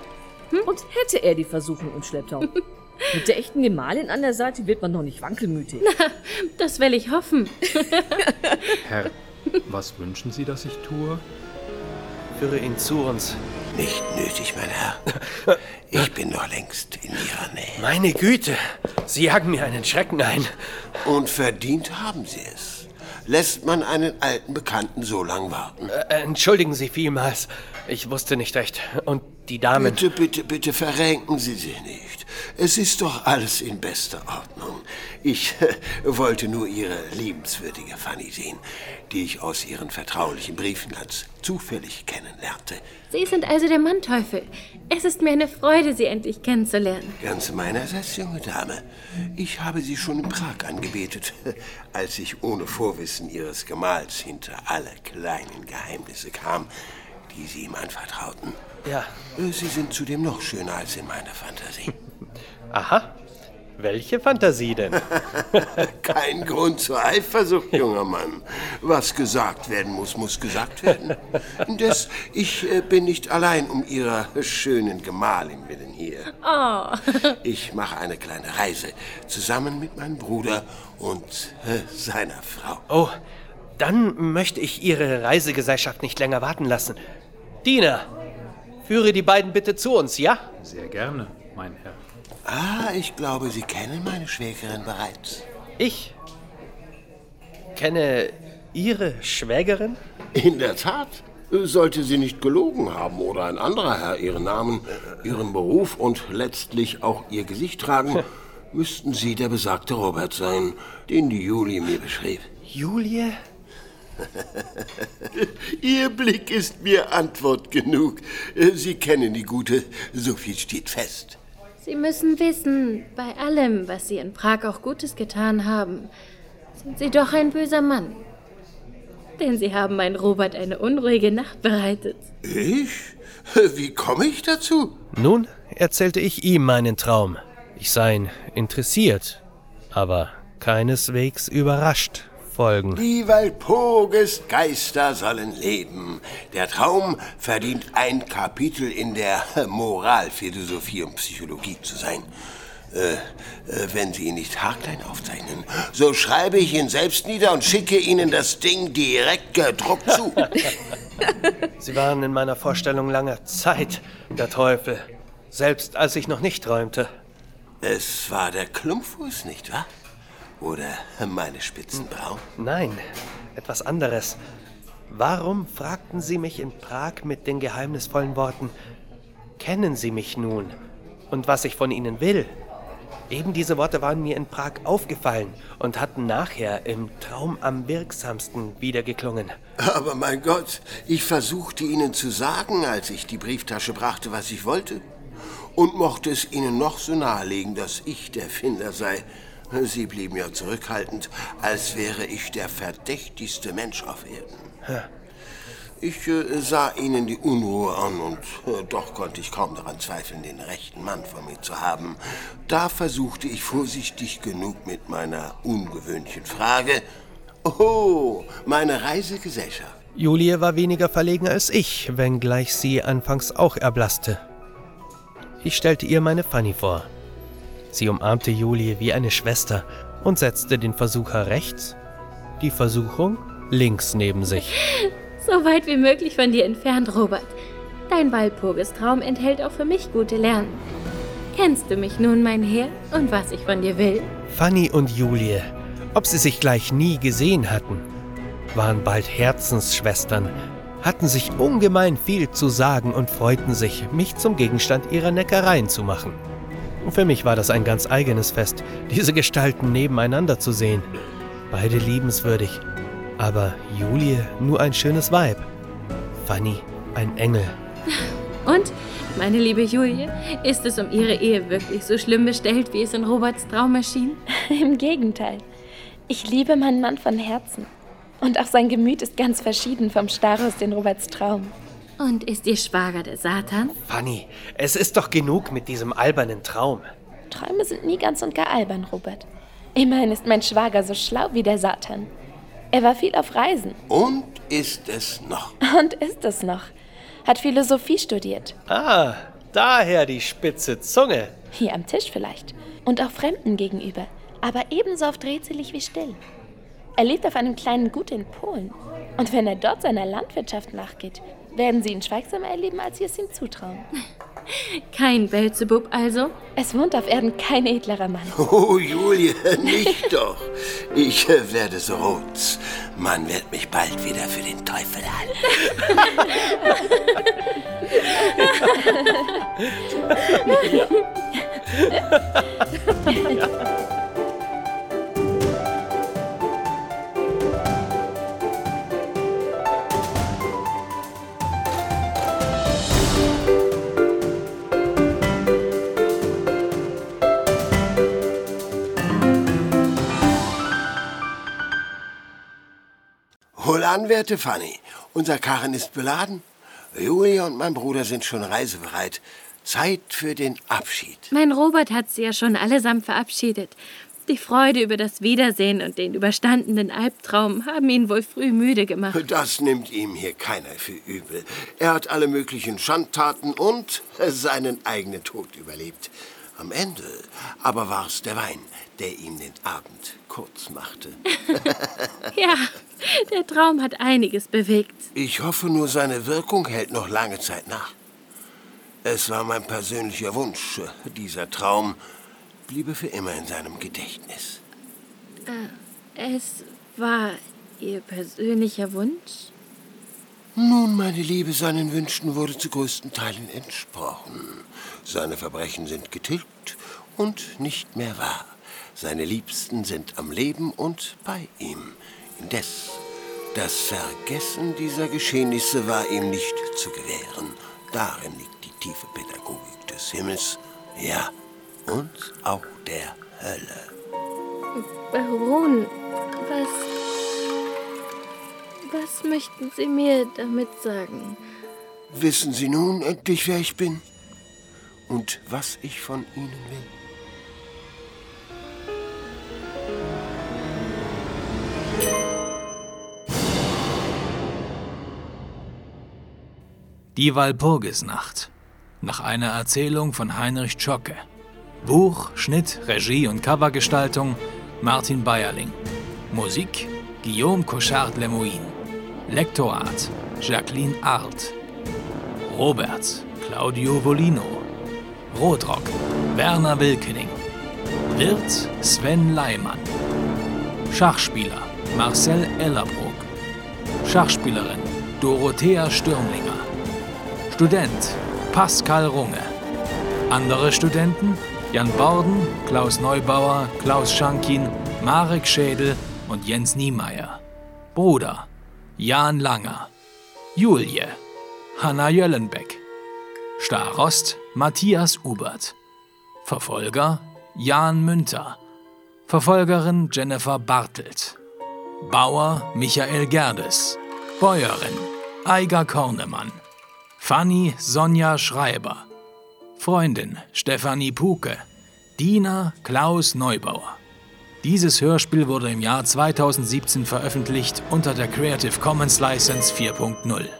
Hm? Und hätte er die Versuchung im Schlepptau. Mit der echten Gemahlin an der Seite wird man doch nicht wankelmütig. Na, das will ich hoffen. Herr, was wünschen Sie, dass ich tue? Führe ihn zu uns. Nicht nötig, mein Herr. Ich bin noch längst in Ihrer Nähe. Meine Güte, Sie jagen mir einen Schrecken ein. Und verdient haben Sie es. Lässt man einen alten Bekannten so lang warten? Äh, entschuldigen Sie vielmals. Ich wusste nicht recht. Und die Damen... Bitte, bitte, bitte verrenken Sie sich nicht. Es ist doch alles in bester Ordnung. Ich äh, wollte nur Ihre liebenswürdige Fanny sehen, die ich aus Ihren vertraulichen Briefen ganz zufällig kennenlernte. Sie sind also der Manteufel. Es ist mir eine Freude, Sie endlich kennenzulernen. Ganz meinerseits, junge Dame. Ich habe Sie schon in Prag angebetet, als ich ohne Vorwissen Ihres Gemahls hinter alle kleinen Geheimnisse kam, die Sie ihm anvertrauten. Ja. Sie sind zudem noch schöner als in meiner Fantasie. Aha. Welche Fantasie denn? Kein Grund zur Eifersucht, junger Mann. Was gesagt werden muss, muss gesagt werden. Indes, ich äh, bin nicht allein um Ihrer schönen Gemahlin willen hier. Oh. Ich mache eine kleine Reise, zusammen mit meinem Bruder und äh, seiner Frau. Oh, dann möchte ich Ihre Reisegesellschaft nicht länger warten lassen. Diener, führe die beiden bitte zu uns, ja? Sehr gerne, mein Herr. Ah, ich glaube, Sie kennen meine Schwägerin bereits. Ich? Kenne Ihre Schwägerin? In der Tat. Sollte sie nicht gelogen haben oder ein anderer Herr ihren Namen, ihren Beruf und letztlich auch ihr Gesicht tragen, müssten Sie der besagte Robert sein, den die Julie mir beschrieb. Julie? Ihr Blick ist mir Antwort genug. Sie kennen die Gute, so viel steht fest. Sie müssen wissen, bei allem, was Sie in Prag auch Gutes getan haben, sind Sie doch ein böser Mann. Denn Sie haben mein Robert eine unruhige Nacht bereitet. Ich? Wie komme ich dazu? Nun erzählte ich ihm meinen Traum. Ich sei ihn interessiert, aber keineswegs überrascht. Folgen. Die Walpurgis Geister sollen leben. Der Traum verdient ein Kapitel in der Moralphilosophie und Psychologie zu sein. Äh, äh, wenn Sie ihn nicht haarklein aufzeichnen, so schreibe ich ihn selbst nieder und schicke Ihnen das Ding direkt gedruckt zu. Sie waren in meiner Vorstellung lange Zeit der Teufel, selbst als ich noch nicht träumte. Es war der Klumpfuß, nicht wahr? Oder meine Spitzenbrauen? Nein, etwas anderes. Warum fragten Sie mich in Prag mit den geheimnisvollen Worten, kennen Sie mich nun und was ich von Ihnen will? Eben diese Worte waren mir in Prag aufgefallen und hatten nachher im Traum am wirksamsten wiedergeklungen. Aber mein Gott, ich versuchte Ihnen zu sagen, als ich die Brieftasche brachte, was ich wollte. Und mochte es Ihnen noch so nahelegen, dass ich der Finder sei. Sie blieben ja zurückhaltend, als wäre ich der verdächtigste Mensch auf Erden. Ich äh, sah Ihnen die Unruhe an und äh, doch konnte ich kaum daran zweifeln, den rechten Mann vor mir zu haben. Da versuchte ich vorsichtig genug mit meiner ungewöhnlichen Frage. Oh, meine Reisegesellschaft. Julie war weniger verlegen als ich, wenngleich sie anfangs auch erblasste. Ich stellte ihr meine Fanny vor. Sie umarmte Julie wie eine Schwester und setzte den Versucher rechts, die Versuchung links neben sich. So weit wie möglich von dir entfernt, Robert. Dein Walpurgistraum enthält auch für mich gute Lernen. Kennst du mich nun, mein Herr, und was ich von dir will? Fanny und Julie, ob sie sich gleich nie gesehen hatten, waren bald Herzensschwestern, hatten sich ungemein viel zu sagen und freuten sich, mich zum Gegenstand ihrer Neckereien zu machen. Und für mich war das ein ganz eigenes Fest, diese Gestalten nebeneinander zu sehen. Beide liebenswürdig, aber Julie nur ein schönes Weib, Fanny ein Engel. Und, meine liebe Julie, ist es um ihre Ehe wirklich so schlimm bestellt, wie es in Roberts Traum erschien? Im Gegenteil. Ich liebe meinen Mann von Herzen. Und auch sein Gemüt ist ganz verschieden vom Starus in Roberts Traum. Und ist Ihr Schwager der Satan? Fanny, es ist doch genug mit diesem albernen Traum. Träume sind nie ganz und gar albern, Robert. Immerhin ist mein Schwager so schlau wie der Satan. Er war viel auf Reisen. Und ist es noch. Und ist es noch. Hat Philosophie studiert. Ah, Daher die spitze Zunge. Hier am Tisch vielleicht. Und auch Fremden gegenüber. Aber ebenso oft redselig wie still. Er lebt auf einem kleinen Gut in Polen. Und wenn er dort seiner Landwirtschaft nachgeht, werden sie ihn schweigsamer erleben, als sie es ihm zutrauen. Kein Beelzebub also? Es wohnt auf Erden kein edlerer Mann. Oh, Julie, nicht doch. Ich äh, werde so rot. Man wird mich bald wieder für den Teufel halten. Wohlan, werte Fanny. Unser Karren ist beladen. Julia und mein Bruder sind schon reisebereit. Zeit für den Abschied. Mein Robert hat sie ja schon allesamt verabschiedet. Die Freude über das Wiedersehen und den überstandenen Albtraum haben ihn wohl früh müde gemacht. Das nimmt ihm hier keiner für übel. Er hat alle möglichen Schandtaten und seinen eigenen Tod überlebt. Am Ende aber war es der Wein, der ihm den Abend kurz machte. Ja, der Traum hat einiges bewegt. Ich hoffe nur, seine Wirkung hält noch lange Zeit nach. Es war mein persönlicher Wunsch. Dieser Traum bliebe für immer in seinem Gedächtnis. Äh, es war Ihr persönlicher Wunsch? Nun, meine Liebe, seinen Wünschen wurde zu größten Teilen entsprochen. Seine Verbrechen sind getilgt und nicht mehr wahr. Seine Liebsten sind am Leben und bei ihm. Indes, das Vergessen dieser Geschehnisse war ihm nicht zu gewähren. Darin liegt die tiefe Pädagogik des Himmels, ja, und auch der Hölle. Baron, was... Was möchten Sie mir damit sagen? Wissen Sie nun endlich, wer ich bin? Und was ich von Ihnen will? Die Walpurgisnacht. Nach einer Erzählung von Heinrich Zschocke. Buch, Schnitt, Regie und Covergestaltung Martin Beierling. Musik Guillaume Cochard-Lemoine. Lektorat Jacqueline Arlt. Robert Claudio Volino. Rotrock Werner Wilkening. Wirt Sven Leimann. Schachspieler Marcel Ellerbrook. Schachspielerin Dorothea Stürmlinger. Student Pascal Runge. Andere Studenten Jan Borden, Klaus Neubauer, Klaus Schankin, Marek Schädel und Jens Niemeyer. Bruder Jan Langer. Julie Hanna Jöllenbeck. Starost Matthias Ubert. Verfolger Jan Münter. Verfolgerin Jennifer Bartelt. Bauer Michael Gerdes. Bäuerin Eiger Kornemann. Fanny Sonja Schreiber. Freundin Stefanie Puke. Diener Klaus Neubauer. Dieses Hörspiel wurde im Jahr zweitausendsiebzehn veröffentlicht unter der Creative Commons License vier Punkt null.